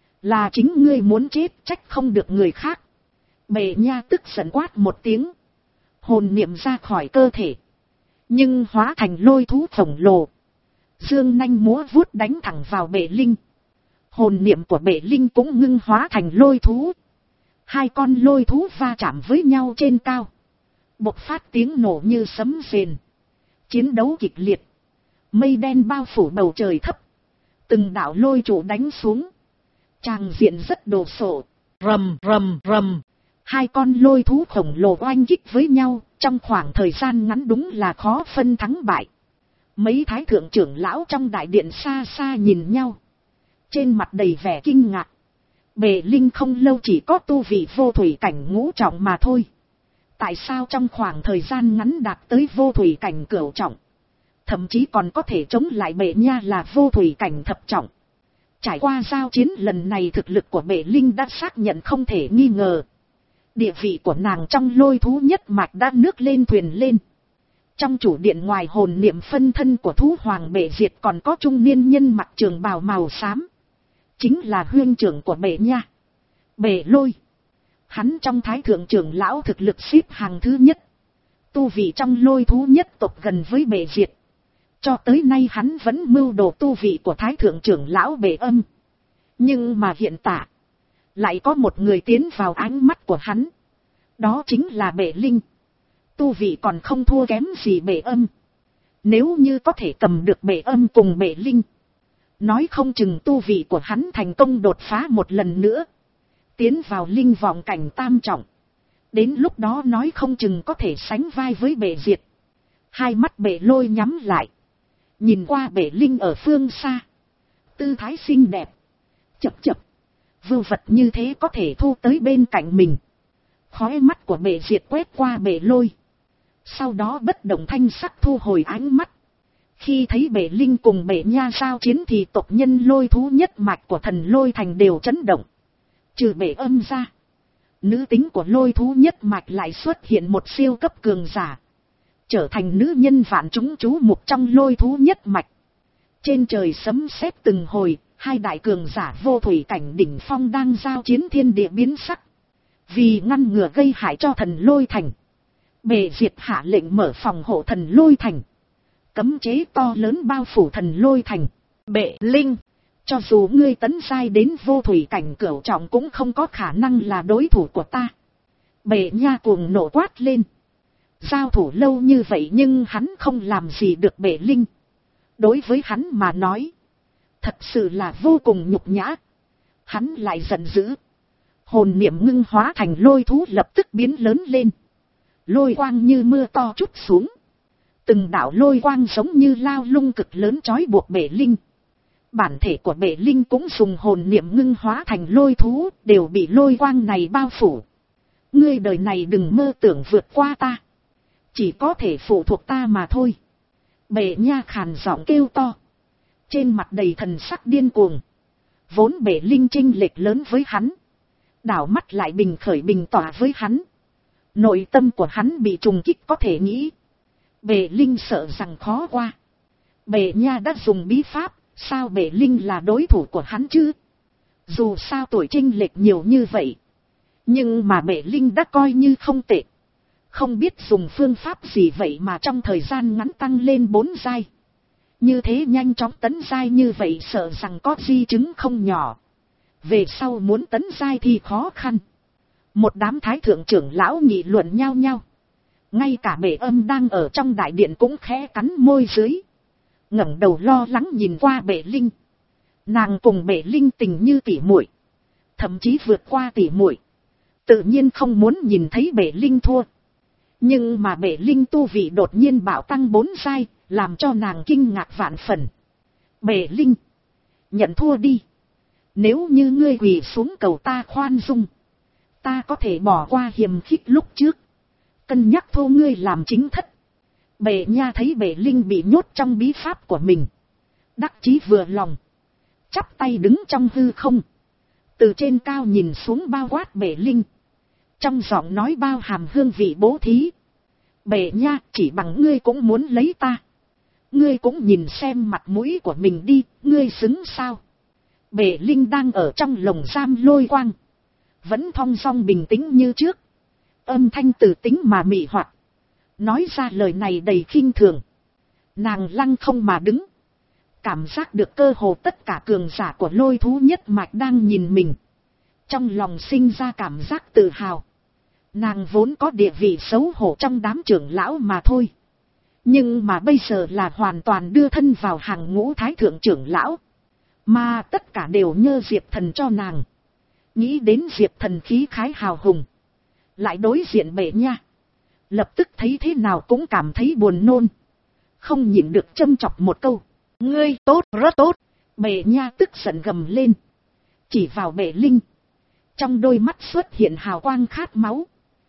Là chính ngươi muốn chết, trách không được người khác. Bệ Nha tức giận quát một tiếng. Hồn niệm ra khỏi cơ thể. Nhưng hóa thành lôi thú khổng lồ. Dương nanh múa vuốt đánh thẳng vào Bệ Linh. Hồn niệm của Bệ Linh cũng ngưng hóa thành lôi thú. Hai con lôi thú va chạm với nhau trên cao. Bộc phát tiếng nổ như sấm rền. Chiến đấu kịch liệt. Mây đen bao phủ bầu trời thấp. Từng đạo lôi trụ đánh xuống. Tràng diện rất đồ sộ. Rầm rầm rầm. Hai con lôi thú khổng lồ oanh kích với nhau. Trong khoảng thời gian ngắn đúng là khó phân thắng bại. Mấy thái thượng trưởng lão trong đại điện xa xa nhìn nhau. Trên mặt đầy vẻ kinh ngạc. Bệ Linh không lâu chỉ có tu vị vô thủy cảnh ngũ trọng mà thôi. Tại sao trong khoảng thời gian ngắn đạt tới vô thủy cảnh cửu trọng? Thậm chí còn có thể chống lại Bệ Nha là vô thủy cảnh thập trọng. Trải qua giao chiến lần này thực lực của Bệ Linh đã xác nhận không thể nghi ngờ. Địa vị của nàng trong lôi thú nhất mạch đã nước lên thuyền lên. Trong chủ điện ngoài hồn niệm phân thân của thú hoàng Bệ Diệt còn có trung niên nhân mặc trường bào màu xám. Chính là huynh trưởng của Bệ Nha. Bệ Lôi. Hắn trong thái thượng trưởng lão thực lực xếp hàng thứ nhất. Tu vị trong lôi thú nhất tộc gần với Bệ Diệt. Cho tới nay hắn vẫn mưu đồ tu vị của thái thượng trưởng lão Bệ Âm. Nhưng mà hiện tại lại có một người tiến vào ánh mắt của hắn. Đó chính là Bệ Linh. Tu vị còn không thua kém gì Bệ Âm. Nếu như có thể cầm được Bệ Âm cùng Bệ Linh, nói không chừng tu vị của hắn thành công đột phá một lần nữa. Tiến vào linh vọng cảnh tam trọng. Đến lúc đó nói không chừng có thể sánh vai với Bệ Diệt. Hai mắt Bệ Lôi nhắm lại. Nhìn qua Bệ Linh ở phương xa. Tư thái xinh đẹp. Chập chập. Vưu vật như thế có thể thu tới bên cạnh mình. Khóe mắt của Bệ Diệt quét qua Bệ Lôi. Sau đó bất động thanh sắc thu hồi ánh mắt. Khi thấy Bệ Linh cùng Bệ Nha giao chiến thì tộc nhân lôi thú nhất mạch của Thần Lôi Thành đều chấn động. Trừ Bệ Âm ra, nữ tính của lôi thú nhất mạch lại xuất hiện một siêu cấp cường giả. Trở thành nữ nhân vạn chúng chú mục trong lôi thú nhất mạch. Trên trời sấm sét từng hồi, hai đại cường giả vô thủy cảnh đỉnh phong đang giao chiến thiên địa biến sắc. Vì ngăn ngừa gây hại cho Thần Lôi Thành, Bệ Diệt hạ lệnh mở phòng hộ Thần Lôi Thành. Cấm chế to lớn bao phủ Thần Lôi Thành. Bệ Linh, cho dù ngươi tấn giai đến vô thủy cảnh cửu trọng cũng không có khả năng là đối thủ của ta. Bệ Nha cuồng nộ quát lên. Giao thủ lâu như vậy nhưng hắn không làm gì được Bệ Linh. Đối với hắn mà nói, thật sự là vô cùng nhục nhã. Hắn lại giận dữ. Hồn niệm ngưng hóa thành lôi thú lập tức biến lớn lên. Lôi quang như mưa to trút xuống. Từng đạo lôi quang giống như lao lung cực lớn trói buộc Bệ Linh. Bản thể của Bệ Linh cũng dùng hồn niệm ngưng hóa thành lôi thú, đều bị lôi quang này bao phủ. Ngươi đời này đừng mơ tưởng vượt qua ta. Chỉ có thể phụ thuộc ta mà thôi. Bệ Nha khàn giọng kêu to. Trên mặt đầy thần sắc điên cuồng. Vốn Bệ Linh chênh lệch lớn với hắn. Đảo mắt lại bình khởi bình tỏa với hắn. Nội tâm của hắn bị trùng kích có thể nghĩ. Bệ Linh sợ rằng khó qua. Bệ Nha đã dùng bí pháp, sao Bệ Linh là đối thủ của hắn chứ? Dù sao tuổi chênh lệch nhiều như vậy, nhưng mà Bệ Linh đã coi như không tệ. Không biết dùng phương pháp gì vậy mà trong thời gian ngắn tăng lên bốn giai. Như thế nhanh chóng tấn giai như vậy sợ rằng có di chứng không nhỏ. Về sau muốn tấn giai thì khó khăn. Một đám thái thượng trưởng lão nghị luận nhau nhau. Ngay cả Bệ Âm đang ở trong đại điện cũng khẽ cắn môi dưới. ngẩng đầu lo lắng nhìn qua Bệ Linh. Nàng cùng Bệ Linh tình như tỉ muội, thậm chí vượt qua tỉ muội, tự nhiên không muốn nhìn thấy Bệ Linh thua. Nhưng mà Bệ Linh tu vị đột nhiên bạo tăng bốn giai, làm cho nàng kinh ngạc vạn phần. Bệ Linh, nhận thua đi. Nếu như ngươi quỳ xuống cầu ta khoan dung, ta có thể bỏ qua hiềm khích lúc trước, cân nhắc thu ngươi làm chính thất. Bệ Nha thấy Bệ Linh bị nhốt trong bí pháp của mình, đắc chí vừa lòng, chắp tay đứng trong hư không, từ trên cao nhìn xuống bao quát Bệ Linh, trong giọng nói bao hàm hương vị bố thí. Bệ Nha, chỉ bằng ngươi cũng muốn lấy ta? Ngươi cũng nhìn xem mặt mũi của mình đi, ngươi xứng sao? Bệ Linh đang ở trong lồng giam lôi quang, vẫn thong dong bình tĩnh như trước, âm thanh từ tính mà mị hoặc, nói ra lời này đầy khinh thường. Nàng lăng không mà đứng, cảm giác được cơ hồ tất cả cường giả của lôi thú nhất mạch đang nhìn mình, trong lòng sinh ra cảm giác tự hào. Nàng vốn có địa vị xấu hổ trong đám trưởng lão mà thôi, nhưng mà bây giờ là hoàn toàn đưa thân vào hàng ngũ thái thượng trưởng lão, mà tất cả đều nhờ Diệp Thần cho nàng. Nghĩ đến Diệp Thần khí khái hào hùng, lại đối diện Bệ Nha, lập tức thấy thế nào cũng cảm thấy buồn nôn, không nhịn được châm chọc một câu: ngươi tốt, rất tốt. Bệ Nha tức giận gầm lên, chỉ vào Bệ Linh, trong đôi mắt xuất hiện hào quang khát máu.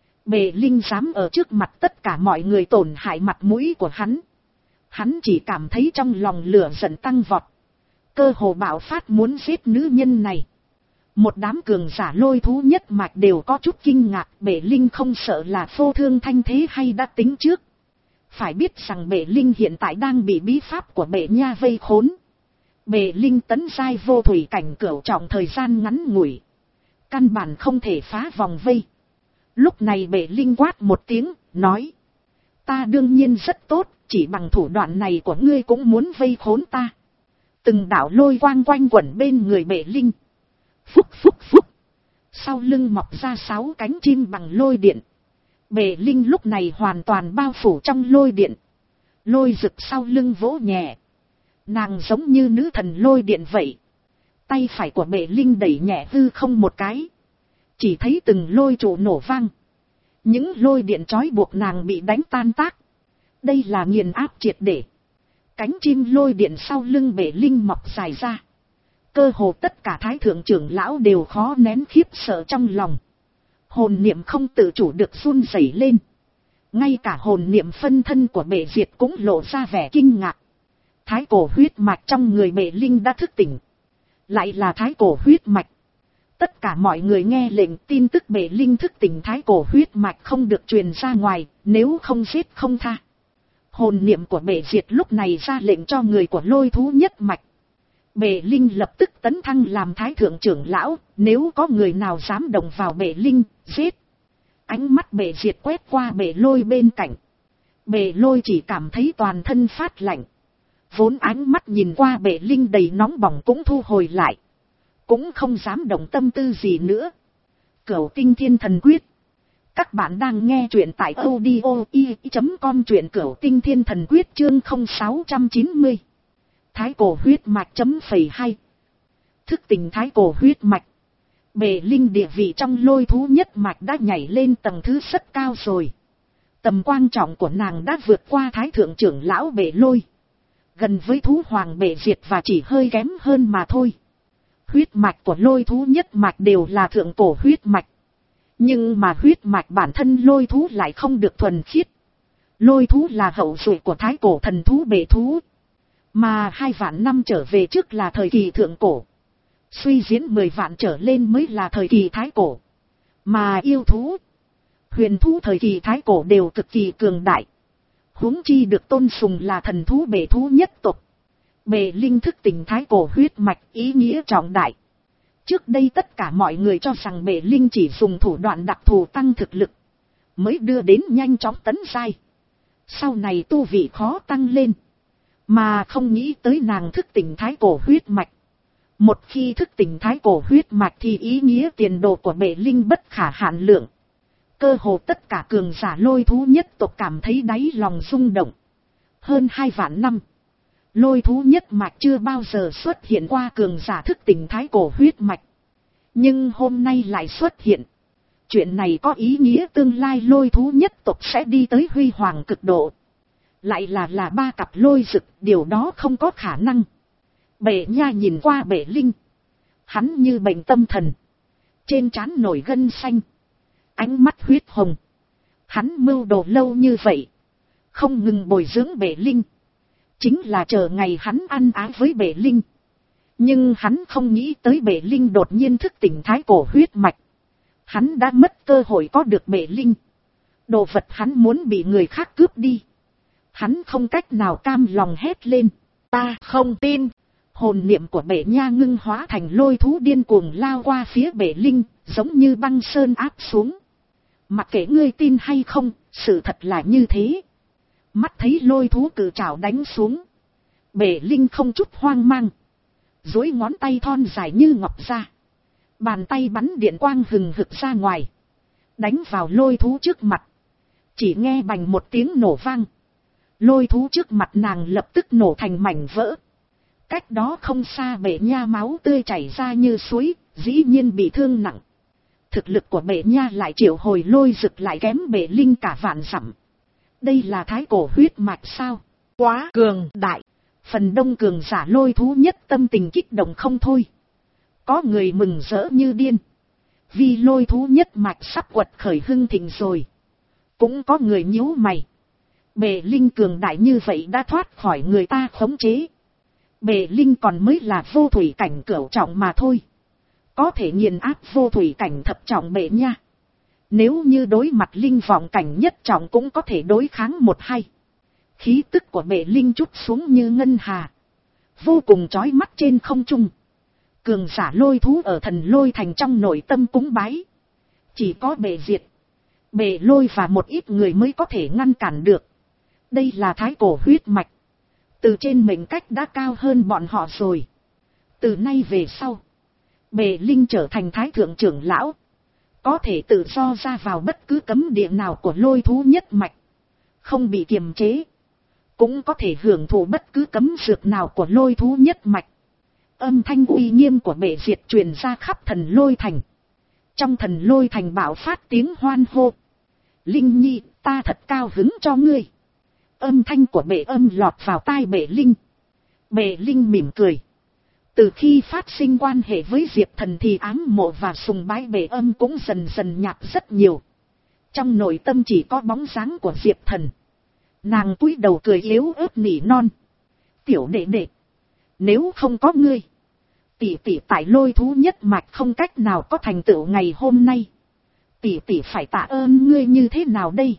Bệ Linh dám ở trước mặt tất cả mọi người tổn hại mặt mũi của hắn, hắn chỉ cảm thấy trong lòng lửa giận tăng vọt, cơ hồ bạo phát muốn giết nữ nhân này. Một đám cường giả lôi thú nhất mạch đều có chút kinh ngạc, Bệ Linh không sợ là phô thương thanh thế hay đã tính trước. Phải biết rằng Bệ Linh hiện tại đang bị bí pháp của Bệ Nha vây khốn. Bệ Linh tấn giai vô thủy cảnh cửu trọng thời gian ngắn ngủi, căn bản không thể phá vòng vây. Lúc này Bệ Linh quát một tiếng, nói: ta đương nhiên rất tốt, chỉ bằng thủ đoạn này của ngươi cũng muốn vây khốn ta. Từng đạo lôi quang quanh quẩn bên người Bệ Linh. Phúc phúc phúc, sau lưng mọc ra sáu cánh chim bằng lôi điện. Bệ Linh lúc này hoàn toàn bao phủ trong lôi điện, lôi rực sau lưng vỗ nhẹ, nàng giống như nữ thần lôi điện vậy. Tay phải của Bệ Linh đẩy nhẹ hư không một cái, chỉ thấy từng lôi trụ nổ vang, những lôi điện trói buộc nàng bị đánh tan tác. Đây là nghiền áp triệt để. Cánh chim lôi điện sau lưng Bệ Linh mọc dài ra, cơ hồ tất cả thái thượng trưởng lão đều khó nén khiếp sợ trong lòng, hồn niệm không tự chủ được run rẩy lên. Ngay cả hồn niệm phân thân của Bệ Diệt cũng lộ ra vẻ kinh ngạc. Thái cổ huyết mạch trong người Bệ Linh đã thức tỉnh, lại là thái cổ huyết mạch. Tất cả mọi người nghe lệnh, tin tức Bệ Linh thức tỉnh thái cổ huyết mạch không được truyền ra ngoài, nếu không giết không tha. Hồn niệm của Bệ Diệt lúc này ra lệnh cho người của lôi thú nhất mạch. Bệ Linh lập tức tấn thăng làm thái thượng trưởng lão, nếu có người nào dám động vào Bệ Linh, giết. Ánh mắt Bệ Diệt quét qua Bệ Lôi bên cạnh. Bệ Lôi chỉ cảm thấy toàn thân phát lạnh. Vốn ánh mắt nhìn qua Bệ Linh đầy nóng bỏng cũng thu hồi lại, cũng không dám động tâm tư gì nữa. Cửu Tinh Thiên Thần Quyết. Các bạn đang nghe truyện tại audio i chấm com, truyện Cửu Tinh Thiên Thần Quyết chương không sáu chín không. Thái cổ huyết mạch chấm phẩy hai. Thức tỉnh thái cổ huyết mạch. Bệ Linh địa vị trong lôi thú nhất mạch đã nhảy lên tầng thứ rất cao rồi. Tầm quan trọng của nàng đã vượt qua thái thượng trưởng lão Bệ Lôi, gần với thú hoàng Bệ Diệt và chỉ hơi kém hơn mà thôi. Huyết mạch của lôi thú nhất mạch đều là thượng cổ huyết mạch, nhưng mà huyết mạch bản thân lôi thú lại không được thuần khiết. Lôi thú là hậu duệ của thái cổ thần thú Bệ thú, mà hai vạn năm trở về trước là thời kỳ thượng cổ, suy diễn mười vạn trở lên mới là thời kỳ thái cổ. Mà yêu thú, huyền thú thời kỳ thái cổ đều cực kỳ cường đại, huống chi được tôn sùng là thần thú Bệ thú nhất tộc. Bệ Linh thức tỉnh thái cổ huyết mạch ý nghĩa trọng đại. Trước đây tất cả mọi người cho rằng Bệ Linh chỉ dùng thủ đoạn đặc thù tăng thực lực mới đưa đến nhanh chóng tấn giai, sau này tu vị khó tăng lên, mà không nghĩ tới nàng thức tỉnh thái cổ huyết mạch. Một khi thức tỉnh thái cổ huyết mạch thì ý nghĩa tiền đồ của Bệ Linh bất khả hạn lượng. Cơ hồ tất cả cường giả lôi thú nhất tộc cảm thấy đáy lòng rung động. Hơn hai vạn năm, Lôi thú nhất mạch chưa bao giờ xuất hiện qua cường giả thức tỉnh thái cổ huyết mạch. Nhưng hôm nay lại xuất hiện. Chuyện này có ý nghĩa tương lai lôi thú nhất tộc sẽ đi tới huy hoàng cực độ. Lại là là ba cặp lôi rực, điều đó không có khả năng. Bệ nha nhìn qua bệ linh. Hắn như bệnh tâm thần. Trên trán nổi gân xanh. Ánh mắt huyết hồng. Hắn mưu đồ lâu như vậy. Không ngừng bồi dưỡng bệ linh. Chính là chờ ngày hắn ăn ái với bệ linh. Nhưng hắn không nghĩ tới bệ linh đột nhiên thức tỉnh thái cổ huyết mạch. Hắn đã mất cơ hội có được bệ linh. Đồ vật hắn muốn bị người khác cướp đi. Hắn không cách nào cam lòng hét lên. Ta không tin. Hồn niệm của bệ nha ngưng hóa thành lôi thú điên cuồng lao qua phía bệ linh, giống như băng sơn áp xuống. Mặc kệ ngươi tin hay không, sự thật là như thế. Mắt thấy lôi thú cự trảo đánh xuống. Bệ linh không chút hoang mang. Duỗi ngón tay thon dài như ngọc ra. Bàn tay bắn điện quang hừng hực ra ngoài. Đánh vào lôi thú trước mặt. Chỉ nghe bành một tiếng nổ vang. Lôi thú trước mặt nàng lập tức nổ thành mảnh vỡ. Cách đó không xa bệ nha máu tươi chảy ra như suối, dĩ nhiên bị thương nặng. Thực lực của bệ nha lại triệu hồi lôi rực lại kém bệ linh cả vạn dặm. Đây là thái cổ huyết mạch sao? Quá cường đại. Phần đông cường giả lôi thú nhất tâm tình kích động không thôi. Có người mừng rỡ như điên. Vì lôi thú nhất mạch sắp quật khởi hưng thịnh rồi. Cũng có người nhíu mày. Bệ linh cường đại như vậy đã thoát khỏi người ta khống chế. Bệ linh còn mới là vô thủy cảnh cửu trọng mà thôi. Có thể nghiền áp vô thủy cảnh thập trọng bệ nha. Nếu như đối mặt linh vọng cảnh nhất trọng cũng có thể đối kháng một hai. Khí tức của bệ linh chút xuống như ngân hà. Vô cùng chói mắt trên không trung. Cường giả lôi thú ở thần lôi thành trong nội tâm cúng bái. Chỉ có bệ diệt. Bệ lôi và một ít người mới có thể ngăn cản được. Đây là thái cổ huyết mạch. Từ trên mệnh cách đã cao hơn bọn họ rồi. Từ nay về sau. Bệ linh trở thành thái thượng trưởng lão. Có thể tự do ra vào bất cứ cấm địa nào của lôi thú nhất mạch. Không bị kiềm chế. Cũng có thể hưởng thụ bất cứ cấm dược nào của lôi thú nhất mạch. Âm thanh uy nghiêm của bệ diệt truyền ra khắp thần lôi thành. Trong thần lôi thành bạo phát tiếng hoan hô. Linh nhi, ta thật cao hứng cho ngươi. Âm thanh của bệ âm lọt vào tai bệ linh. Bệ linh mỉm cười. Từ khi phát sinh quan hệ với Diệp Thần thì ám mộ và sùng bái bệ âm cũng dần dần nhạt rất nhiều. Trong nội tâm chỉ có bóng dáng của Diệp Thần. Nàng cúi đầu cười yếu ớt nỉ non. Tiểu đệ đệ. Nếu không có ngươi. Tỷ tỷ tại lôi thú nhất mạch không cách nào có thành tựu ngày hôm nay. Tỷ tỷ phải tạ ơn ngươi như thế nào đây?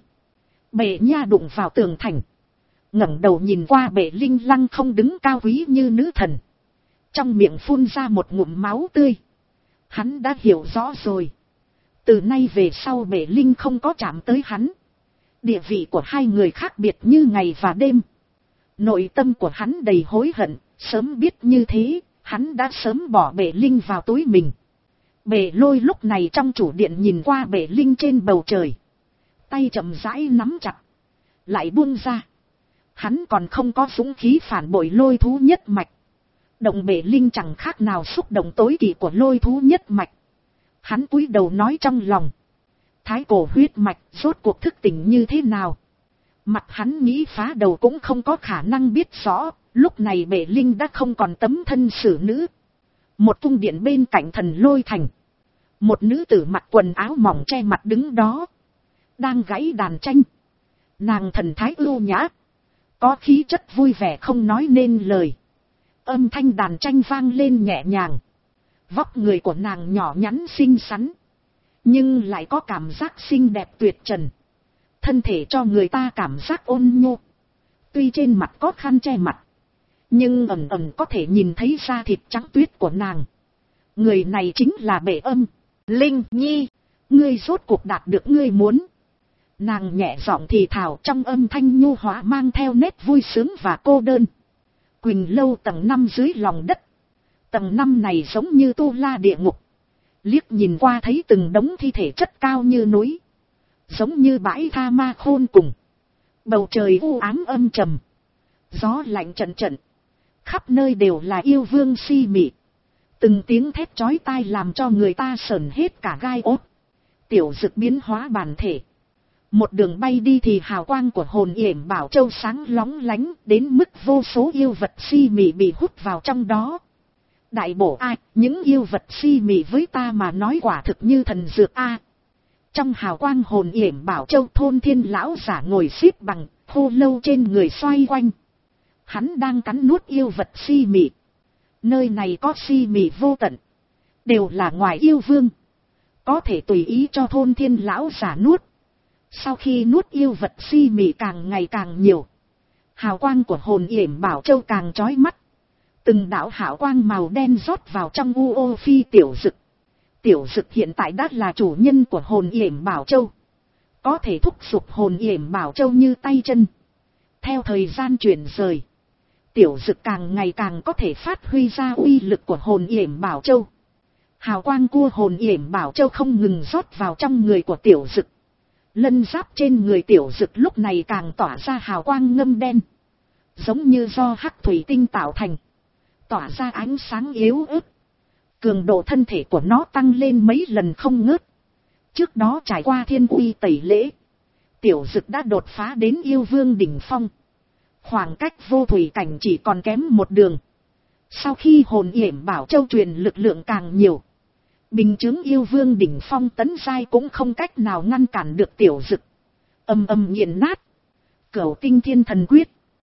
Bệ nha đụng vào tường thành. ngẩng đầu nhìn qua bệ linh lăng không đứng cao quý như nữ thần. Trong miệng phun ra một ngụm máu tươi. Hắn đã hiểu rõ rồi. Từ nay về sau bệ linh không có chạm tới hắn. Địa vị của hai người khác biệt như ngày và đêm. Nội tâm của hắn đầy hối hận. Sớm biết như thế, hắn đã sớm bỏ bệ linh vào túi mình. Bệ lôi lúc này trong chủ điện nhìn qua bệ linh trên bầu trời. Tay chậm rãi nắm chặt. Lại buông ra. Hắn còn không có dũng khí phản bội lôi thú nhất mạch. Động bệ linh chẳng khác nào xúc động tối kỵ của lôi thú nhất mạch. Hắn cúi đầu nói trong lòng. Thái cổ huyết mạch rốt cuộc thức tỉnh như thế nào? Mặt hắn nghĩ phá đầu cũng không có khả năng biết rõ. Lúc này bệ linh đã không còn tấm thân xử nữ. Một cung điện bên cạnh thần lôi thành. Một nữ tử mặc quần áo mỏng che mặt đứng đó. Đang gãy đàn tranh. Nàng thần thái ưu nhã. Có khí chất vui vẻ không nói nên lời. Âm thanh đàn tranh vang lên nhẹ nhàng. Vóc người của nàng nhỏ nhắn xinh xắn. Nhưng lại có cảm giác xinh đẹp tuyệt trần. Thân thể cho người ta cảm giác ôn nhô. Tuy trên mặt có khăn che mặt. Nhưng ẩn ẩn có thể nhìn thấy da thịt trắng tuyết của nàng. Người này chính là bệ âm. Linh nhi. Ngươi rốt cuộc đạt được ngươi muốn. Nàng nhẹ giọng thì thào trong âm thanh nhu hóa mang theo nét vui sướng và cô đơn. Quỳnh lâu tầng năm dưới lòng đất. Tầng năm này giống như tu la địa ngục. Liếc nhìn qua thấy từng đống thi thể chất cao như núi. Giống như bãi tha ma khôn cùng. Bầu trời u ám âm trầm. Gió lạnh trận trận. Khắp nơi đều là yêu vương si mị. Từng tiếng thét chói tai làm cho người ta sởn hết cả gai ốt. Tiểu Dực biến hóa bản thể. Một đường bay đi thì hào quang của hồn yểm bảo châu sáng lóng lánh đến mức vô số yêu vật si mị bị hút vào trong đó. Đại bổ ai, những yêu vật si mị với ta mà nói quả thực như thần dược a. Trong hào quang hồn yểm bảo châu, Thôn Thiên lão giả ngồi xếp bằng, khô lâu trên người xoay quanh. Hắn đang cắn nuốt yêu vật si mị. Nơi này có si mị vô tận, đều là ngoài yêu vương, có thể tùy ý cho Thôn Thiên lão giả nuốt. Sau khi nuốt yêu vật si mị càng ngày càng nhiều, hào quang của hồn yểm bảo châu càng chói mắt. Từng đạo hào quang màu đen rót vào trong u ô phi Tiểu Dực. Tiểu Dực hiện tại đã là chủ nhân của hồn yểm bảo châu, có thể thúc giục hồn yểm bảo châu như tay chân. Theo thời gian chuyển rời, Tiểu Dực càng ngày càng có thể phát huy ra uy lực của hồn yểm bảo châu. Hào quang của hồn yểm bảo châu không ngừng rót vào trong người của Tiểu Dực. Lân giáp trên người Tiểu Dực lúc này càng tỏa ra hào quang ngâm đen, giống như do hắc thủy tinh tạo thành, tỏa ra ánh sáng yếu ớt. Cường độ thân thể của nó tăng lên mấy lần không ngớt. Trước đó trải qua thiên uy tẩy lễ, Tiểu Dực đã đột phá đến yêu vương đỉnh phong. Khoảng cách vô thủy cảnh chỉ còn kém một đường. Sau khi hồn yểm bảo châu truyền lực lượng càng nhiều, bình chứng yêu vương đỉnh phong tấn giai cũng không cách nào ngăn cản được Tiểu Dực. Âm âm nghiền nát. Cửu tinh thiên thần quyết.